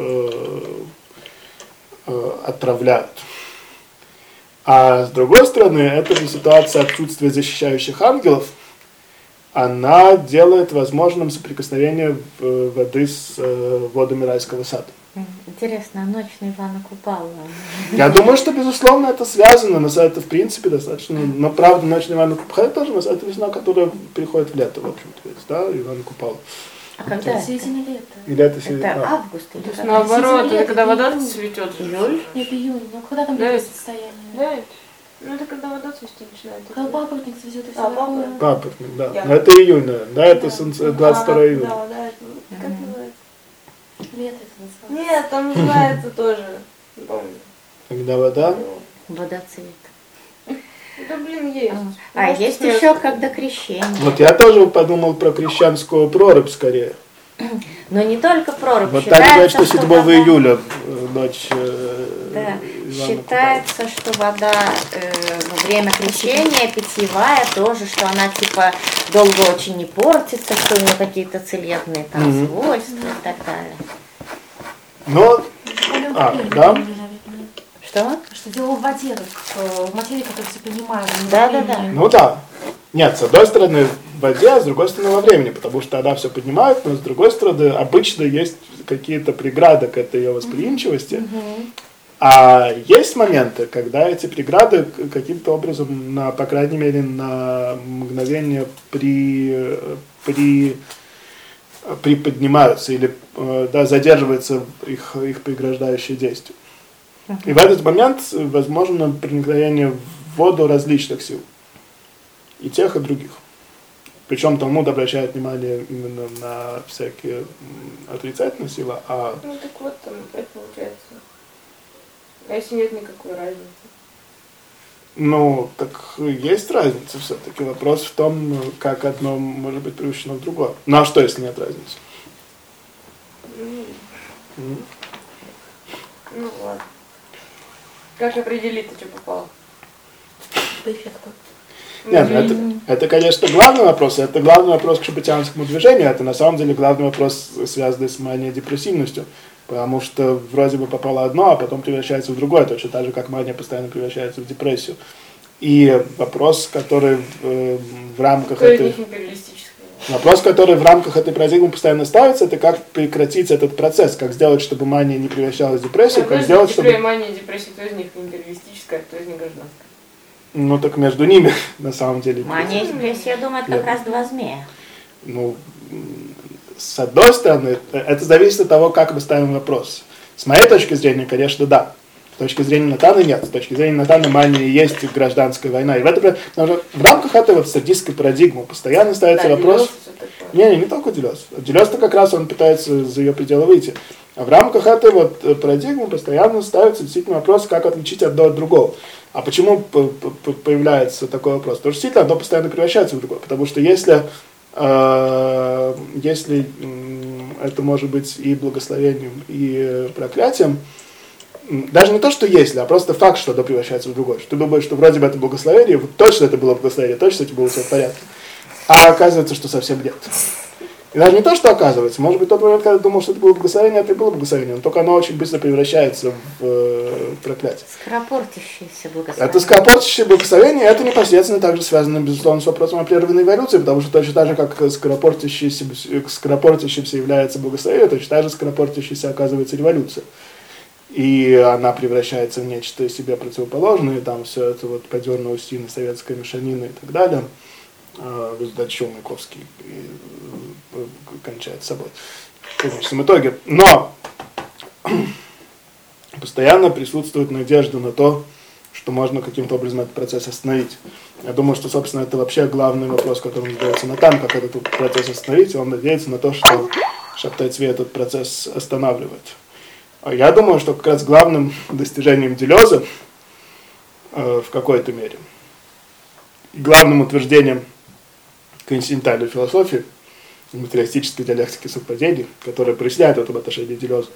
отравляют. А с другой стороны, эта же ситуация отсутствия защищающих ангелов, она делает возможным соприкосновение воды с водами райского сада. Интересно, а ночь на Ивана Купала? Я думаю, что, безусловно, это связано, но это, в принципе, достаточно, но, правда, ночь на Ивана Купала тоже, но это весна, которая приходит в лето, в общем-то, да, Ивана Купала. А когда это? Середина лета. Или это, это а. август или как? Наоборот, это когда вода цветет. Июль? Нет, июнь. Ну когда там будет состояние? Да. Ну это когда вода цвести начинает. Когда папоротник цветет и все а, такое. Папоротник, да. Я. Но это июнь, наверное. Да, это да. двадцать второго июня. Да, да, это как называется? Лето это называется. Нет, там называется тоже. Не помню. Когда вода? Вода цвет. Да блин, есть. А, а есть еще когда крещение. Вот я тоже подумал про крещенскую прорубь скорее. Но не только прорубь. Вот так говорят, что седьмого вода... июля ночь э, да. Считается, Купала. Что вода э, во время крещения питьевая тоже, что она типа долго очень не портится, что у нее какие-то целебные там mm-hmm. свойства и так далее. Но, а, да? Что? Что дело в воде, в материи, которую все понимают. Да, да, да. Ну да. Нет, с одной стороны, в воде, а с другой стороны во времени, потому что она все поднимает, но с другой стороны обычно есть какие-то преграды к этой ее восприимчивости. Mm-hmm. А есть моменты, когда эти преграды каким-то образом, на, по крайней мере, на мгновение при, при, приподнимаются или да, задерживается их, их преграждающее действие. Uh-huh. И в этот момент возможно проникновение в воду различных сил. И тех, и других. Причем Талмуд обращает внимание именно на всякие отрицательные силы, а... Ну так вот, там опять получается. А если нет никакой разницы? Ну, так есть разница все-таки. Вопрос в том, как одно может быть превращено в другое. Ну а что, если нет разницы? Mm. Mm. Ну ладно. Как определить, что попало? По эффекту. Нет, ну, это, это, конечно, главный вопрос. Это главный вопрос к шаббатианскому движению. Это на самом деле главный вопрос, связанный с манией депрессивностью. Потому что вроде бы попало одно, а потом превращается в другое. Точно так же, как мания постоянно превращается в депрессию. И вопрос, который в, в рамках То этой... Вопрос, который в рамках этой парадигмы постоянно ставится, это как прекратить этот процесс, как сделать, чтобы мания не превращалась в депрессию, да, как сделать, чтобы... Мания и депрессия, кто из них империалистическая, кто из них гражданская? Ну, так между ними, на самом деле. Мания и депрессия, я думаю, это как раз два змея. Ну, с одной стороны, это зависит от того, как мы ставим вопрос. С моей точки зрения, конечно, да. С точки зрения Натана нет. С точки зрения Натана мания есть гражданская война. И в, это, в рамках этой вот садистской парадигмы постоянно ставится да, вопрос... Не, не, не только Делез. Делез-то как раз он пытается за ее пределы выйти. А в рамках этой вот парадигмы постоянно ставится действительно вопрос, как отличить одно от другого. А почему появляется такой вопрос? Потому что действительно одно постоянно превращается в другое. Потому что если, э, если это может быть и благословением, и проклятием, даже не то, что если, а просто факт, что одно превращается в другое. Что ты думаешь, что вроде бы это благословение, вот точно это было благословение, точно это было все в порядке. А оказывается, что совсем нет. И даже не то, что оказывается, может быть, тот момент, когда ты думал, что это было благословение, это и было благословение, но только оно очень быстро превращается в э, проклятие. Скоропортящееся благословение. Это скоропортящее благословение, это непосредственно также связано, безусловно, с вопросом о прерванной эволюции, потому что точно так же, как скоропортящимся, скоропортящимся является благословение, точно так же скоропортящейся оказывается революция. И она превращается в нечто себе противоположное, и там все это вот подернуло устье советская мешанина и так далее. В результате чего Маяковский кончает с собой в конечном итоге. Но постоянно присутствует надежда на то, что можно каким-то образом этот процесс остановить. Я думаю, что, собственно, это вообще главный вопрос, которым задается Натан, как этот процесс остановить. Он надеется на то, что Шабтай Цви этот процесс останавливает. Я думаю, что как раз главным достижением Делеза э, в какой-то мере, главным утверждением континентальной философии, материалистической диалектики совпадений, которая проясняет это в отношении Делеза,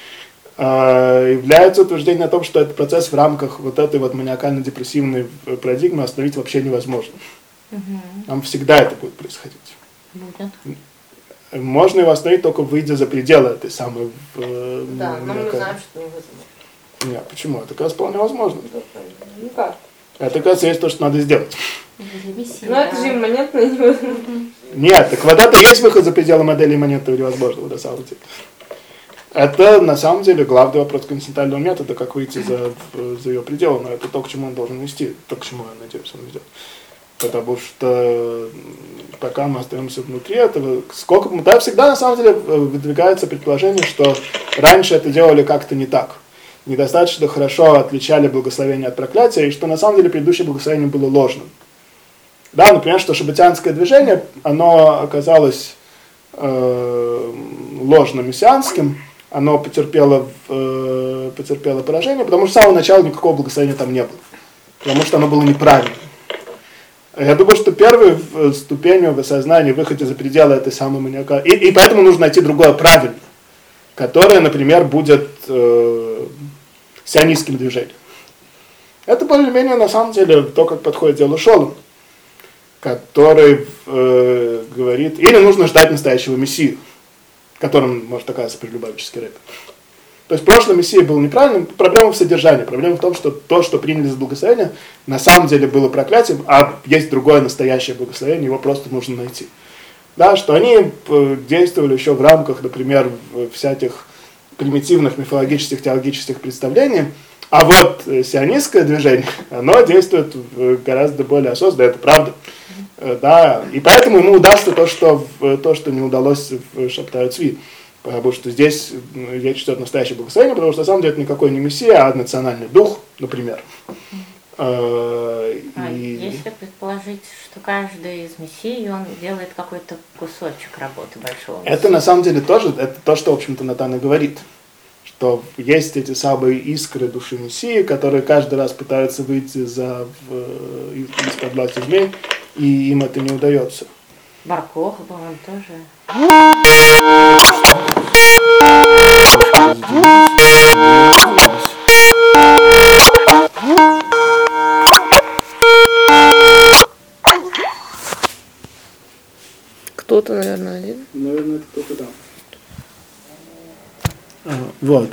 э, является утверждение о том, что этот процесс в рамках вот этой вот маниакально-депрессивной парадигмы остановить вообще невозможно. Угу. Нам всегда это будет происходить. Будет. Можно его остановить, только выйдя за пределы этой самой... Э, да, но мы знаем, что невозможно. Нет, почему? Это как раз вполне возможно. Ну как? Это, как раз, есть то, что надо сделать. Ну это же имманентно невозможно. Нет, так вот это есть выход за пределы модели имманентного невозможного, на самом деле. Это, на самом деле, главный вопрос континентального метода, как выйти за, за ее пределы, но это то, к чему он должен вести, то, к чему, я надеюсь, он ведет. Потому что пока мы остаемся внутри этого, сколько мы, да, всегда на самом деле выдвигается предположение, что раньше это делали как-то не так. Недостаточно хорошо отличали благословение от проклятия, и что на самом деле предыдущее благословение было ложным. Да, например, что шаббатианское движение, оно оказалось э, ложно-мессианским, оно потерпело, э, потерпело поражение, потому что с самого начала никакого благословения там не было. Потому что оно было неправильным. Я думаю, что первой ступенью в осознании, выходе за пределы этой самой маниакальной... И, и поэтому нужно найти другое правильное, которое, например, будет э, сионистским движением. Это более-менее, на самом деле, то, как подходит делу Шолом, который э, говорит, или нужно ждать настоящего мессию, которым может оказаться прелюбавический рэп. То есть прошлый Мессия был неправильным, проблема в содержании, проблема в том, что то, что приняли за благословение, на самом деле было проклятием, а есть другое настоящее благословение, его просто нужно найти. Да, что они действовали еще в рамках, например, всяких примитивных мифологических, теологических представлений, а вот сионистское движение, оно действует гораздо более осознанно, это правда. Да, и поэтому ему удастся то, что, то, что не удалось в Шабтай Цви. Потому что здесь речь идет о настоящем благословении, потому что на самом деле это никакой не Мессия, а национальный дух, например. А и... Если предположить, что каждый из Мессий, он делает какой-то кусочек работы большого Мессии. Это на самом деле тоже, это то, что, в общем-то, Натан и говорит. Что есть эти самые искры души Мессии, которые каждый раз пытаются выйти за, в, из-под власти змей, и им это не удается. Бар-Кохба, он тоже. Кто-то, наверное, один. Наверное, это кто-то, да. Вот.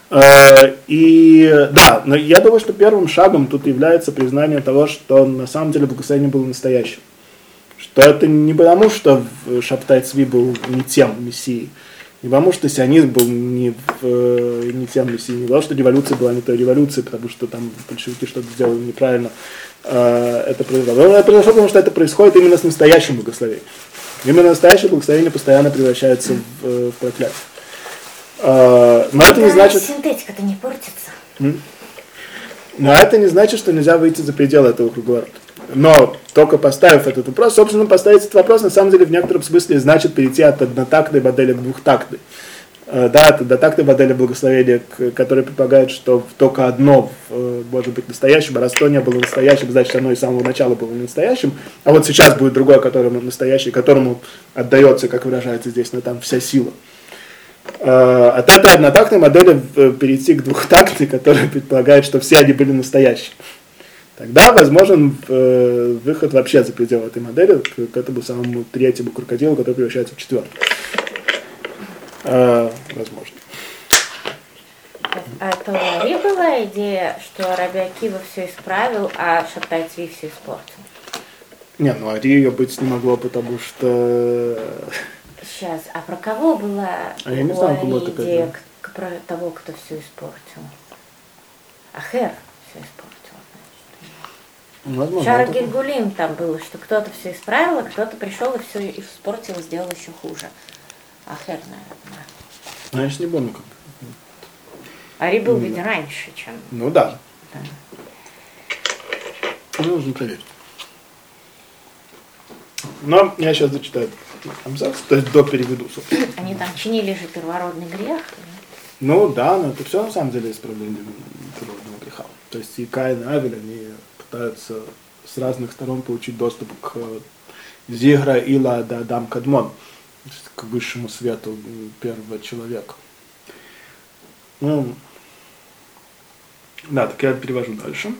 И да, но я думаю, что первым шагом тут является признание того, что на самом деле благословение было настоящим. Что это не потому, что Шабтай Цви был не тем Мессией, не потому, что сионизм был не, в, не тем Мессией, не потому, что революция была не той революцией, потому что там большевики что-то сделали неправильно. Это произошло. Это произошло, потому что это происходит именно с настоящим благословением. Именно настоящее благословение постоянно превращается в, в проклятие. Но это не значит... Синтетика-то не портится. Но это не значит, что нельзя выйти за пределы этого круговорота. Но только поставив этот вопрос, собственно, поставить этот вопрос на самом деле в некотором смысле значит перейти от однотактной модели к двухтактной. Да, от однотактной модели благословения, которая предполагает, что только одно может быть настоящим, а раз то не было настоящим, значит оно и с самого начала было не настоящим, а вот сейчас будет другое, которому настоящее, которому отдается, как выражается здесь, на там вся сила. От этой однотактной модели перейти к двухтактной, которая предполагает, что все они были настоящие. Тогда возможен выход вообще за пределы этой модели к этому самому третьему крокодилу, который превращается в четвертый. Возможно. А это у Ари была идея, что Раби Акива все исправил, а Шабтай Цви все испортил? Не, ну Ари ее быть не могло, потому что... Сейчас, а про кого была а я не знаю, Ари идея к, про того, кто все испортил? Ахер все испортил, значит. Шара Гильгулим там было, что кто-то все исправил, а кто-то пришел и все испортил, и сделал еще хуже. Ахер, наверное. Ну, я же не помню, как. Ари был ну, ведь да. раньше, чем... Ну да. да. Ну, нужно проверить. Но я сейчас зачитаю абзац, то есть до переведу, собственно. Они там чинили же первородный грех. Ну да, но это все на самом деле исправление первородного греха. То есть и Каин, и Авель, они пытаются с разных сторон получить доступ к Зигра, Ила, да, Адам, Кадмон, к высшему свету первого человека. Ну, да, так я перевожу дальше.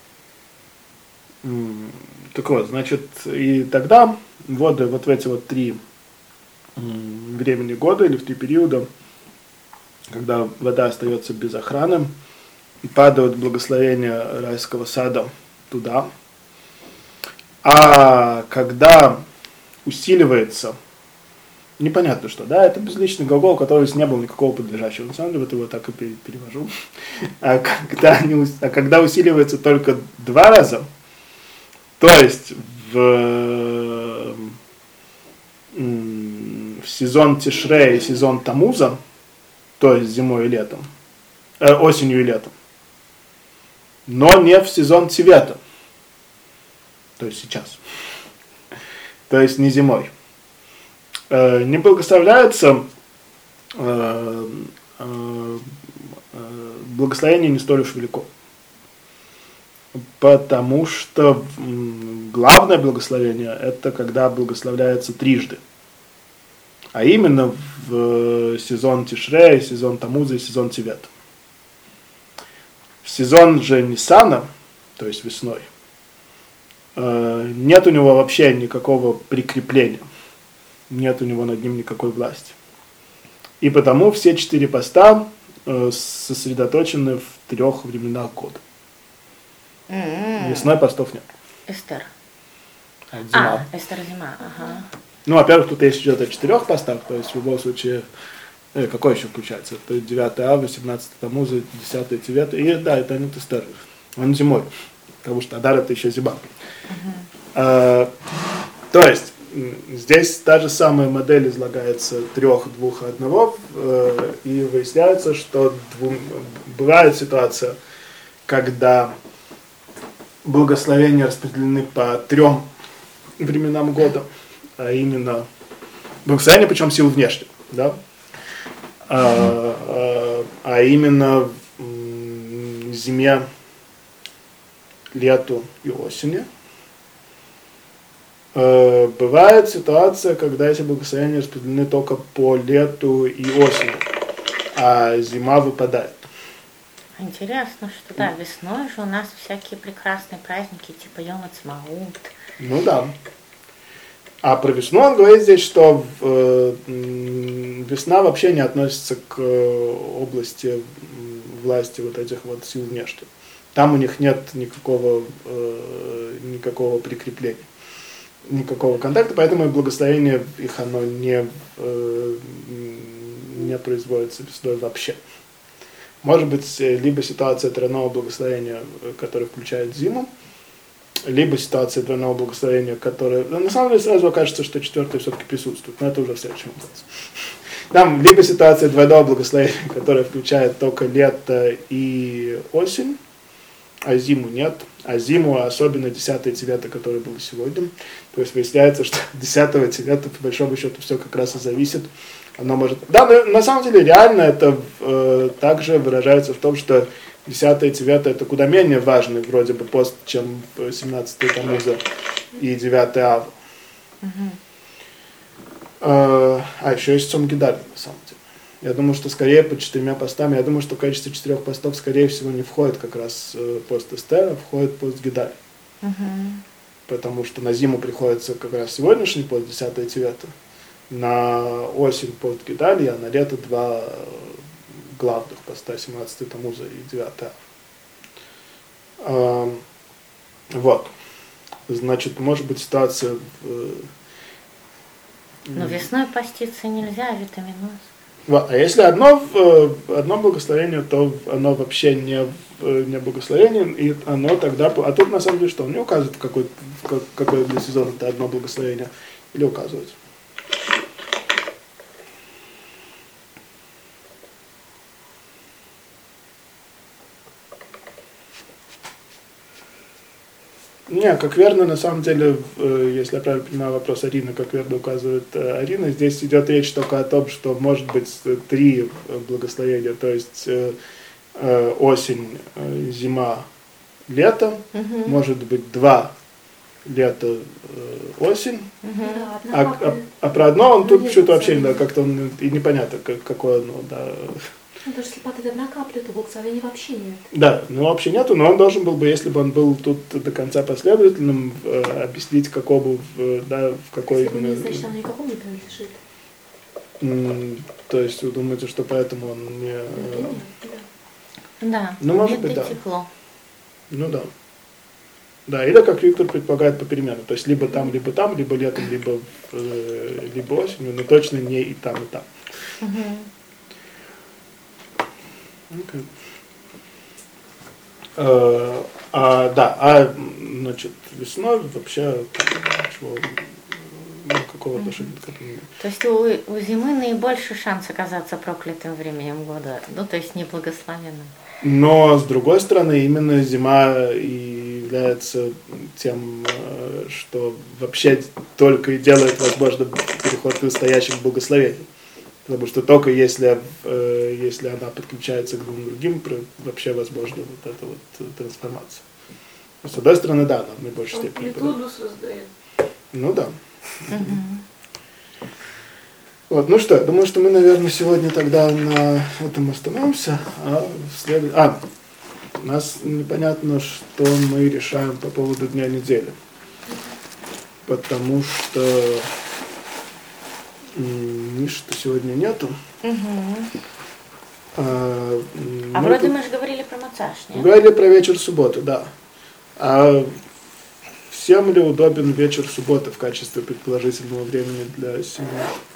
Так вот, значит, и тогда воды, вот в эти вот три времени года или в три периода, когда вода остается без охраны, падают благословения райского сада туда. А когда усиливается, непонятно что, да, это безличный глагол, который не было никакого подлежащего. На самом деле, вот его так и перевожу. А когда, не, а когда усиливается только два раза, то есть в, в сезон Тишрея и сезон Тамуза, то есть зимой и летом, э, осенью и летом, но не в сезон Тивета, то есть сейчас, то есть не зимой, э, не благословляется э, э, благословение не столь уж велико. Потому что главное благословение – это когда благословляется трижды. А именно в сезон Тишрея, сезон Тамуза и сезон Тивета. В сезон же Ниссана, то есть весной, нет у него вообще никакого прикрепления. Нет у него над ним никакой власти. И потому все четыре поста э, сосредоточены в трех временах года. М-м. Весной постов нет. Эстер. А, зима. А, Эстер зима, ага. Ну, во-первых, тут речь идет о четырех постах, то есть в любом случае, э, какой еще включается? Это девятое ава, семнадцатое тамуза, десятое тевет, и да, это не Эстер. Он зимой, потому что Адар это еще зима. Угу. А, то есть, здесь та же самая модель излагается трех, двух, одного, э, и выясняется, что двум, бывает ситуация, когда благословения распределены по трем временам года, а именно благословение, причем сил внешних, да? а, а, а именно м, зиме, лету и осени. А, бывает ситуация, когда эти благословения распределены только по лету и осени, а зима выпадает. Интересно, что да, весной же у нас всякие прекрасные праздники, типа Йом Ацмаут. Ну да. А про весну он говорит здесь, что э, весна вообще не относится к э, области власти вот этих вот сил внешних. Там у них нет никакого, э, никакого прикрепления, никакого контакта, поэтому и благословение их оно не, э, не производится весной вообще. Может быть, либо ситуация тройного благословения, которая включает зиму, либо ситуация двойного благословения, которая... Ну, на самом деле сразу окажется, что четвертое все-таки присутствует, но это уже в следующем вопросе. Там либо ситуация двойного благословения, которая включает только лето и осень, а зиму нет, а зиму, особенно десятое тевета, которое было сегодня. То есть выясняется, что десятого тевета, по большому счету, все как раз и зависит. Оно может... Да, но на самом деле реально это э, также выражается в том, что десятое тевета это куда менее важный вроде бы пост, чем семнадцатое тамуза и девятое ава. Угу. Э, а еще есть Цом Гидаль, на самом деле. Я думаю, что скорее по четырьмя постам, я думаю, что в качестве четырех постов, скорее всего, не входит как раз э, пост Эстер, а входит пост Гидаль. Угу. Потому что на зиму приходится как раз сегодняшний пост, десятое тевета, на осень пост Гидаль, а на лето два главных поста, семнадцатое тамуза и девятое. Э, вот. Значит, может быть ситуация... В, Но весной поститься нельзя, витаминоз. Вот. А если одно, одно благословение, то оно вообще не, не благословение, и оно тогда... А тут на самом деле что? Он не указывает, в какой, в какой для сезона это одно благословение, или указывает? Не, как верно, на самом деле, если я правильно понимаю вопрос Арины, как верно указывает Арина, здесь идет речь только о том, что может быть три благословения, то есть осень, зима, лето, угу. Может быть два лето, осень, угу. а, а, а про одно он тут что-то вообще да, как-то он, и непонятно, как, какое оно, да. Ну, даже если падает одна капля, то благословения вообще нет. Да, ну вообще нету, но он должен был бы, если бы он был тут до конца последовательным, э, объяснить, какому, в, да, в какой... Если бы не, значит, оно никакому не принадлежит. М, то есть вы думаете, что поэтому он не... Э, да, ну, может быть, да. Тепло. Ну да. Да, или, как Виктор предполагает, попеременно. То есть либо там, либо там, либо летом, либо, э, либо осенью, но точно не и там, и там. Угу. Okay. Uh, а, да, а значит, весной вообще ничего, никакого mm-hmm. отношения к этому нет. То есть у, у зимы наибольший шанс оказаться проклятым временем года, ну то есть неблагословенным. Но с другой стороны, именно зима и является тем, что вообще только и делает возможным переход к настоящему благословению. Потому что только если, э, если она подключается к двум другим, вообще возможна вот эта вот трансформация. Но, с одной стороны, да, она в наибольшей степени. Амплитуду создает. Ну да. Mm-hmm. Вот, ну что, я думаю, что мы, наверное, сегодня тогда на этом остановимся. А, след... а у нас непонятно, что мы решаем по поводу дня недели. Потому что Миши-то сегодня нету. Угу. А, А вроде мы же говорили про массаж, нет? Говорили про вечер субботы, да. А всем ли удобен вечер субботы в качестве предположительного времени для семьи?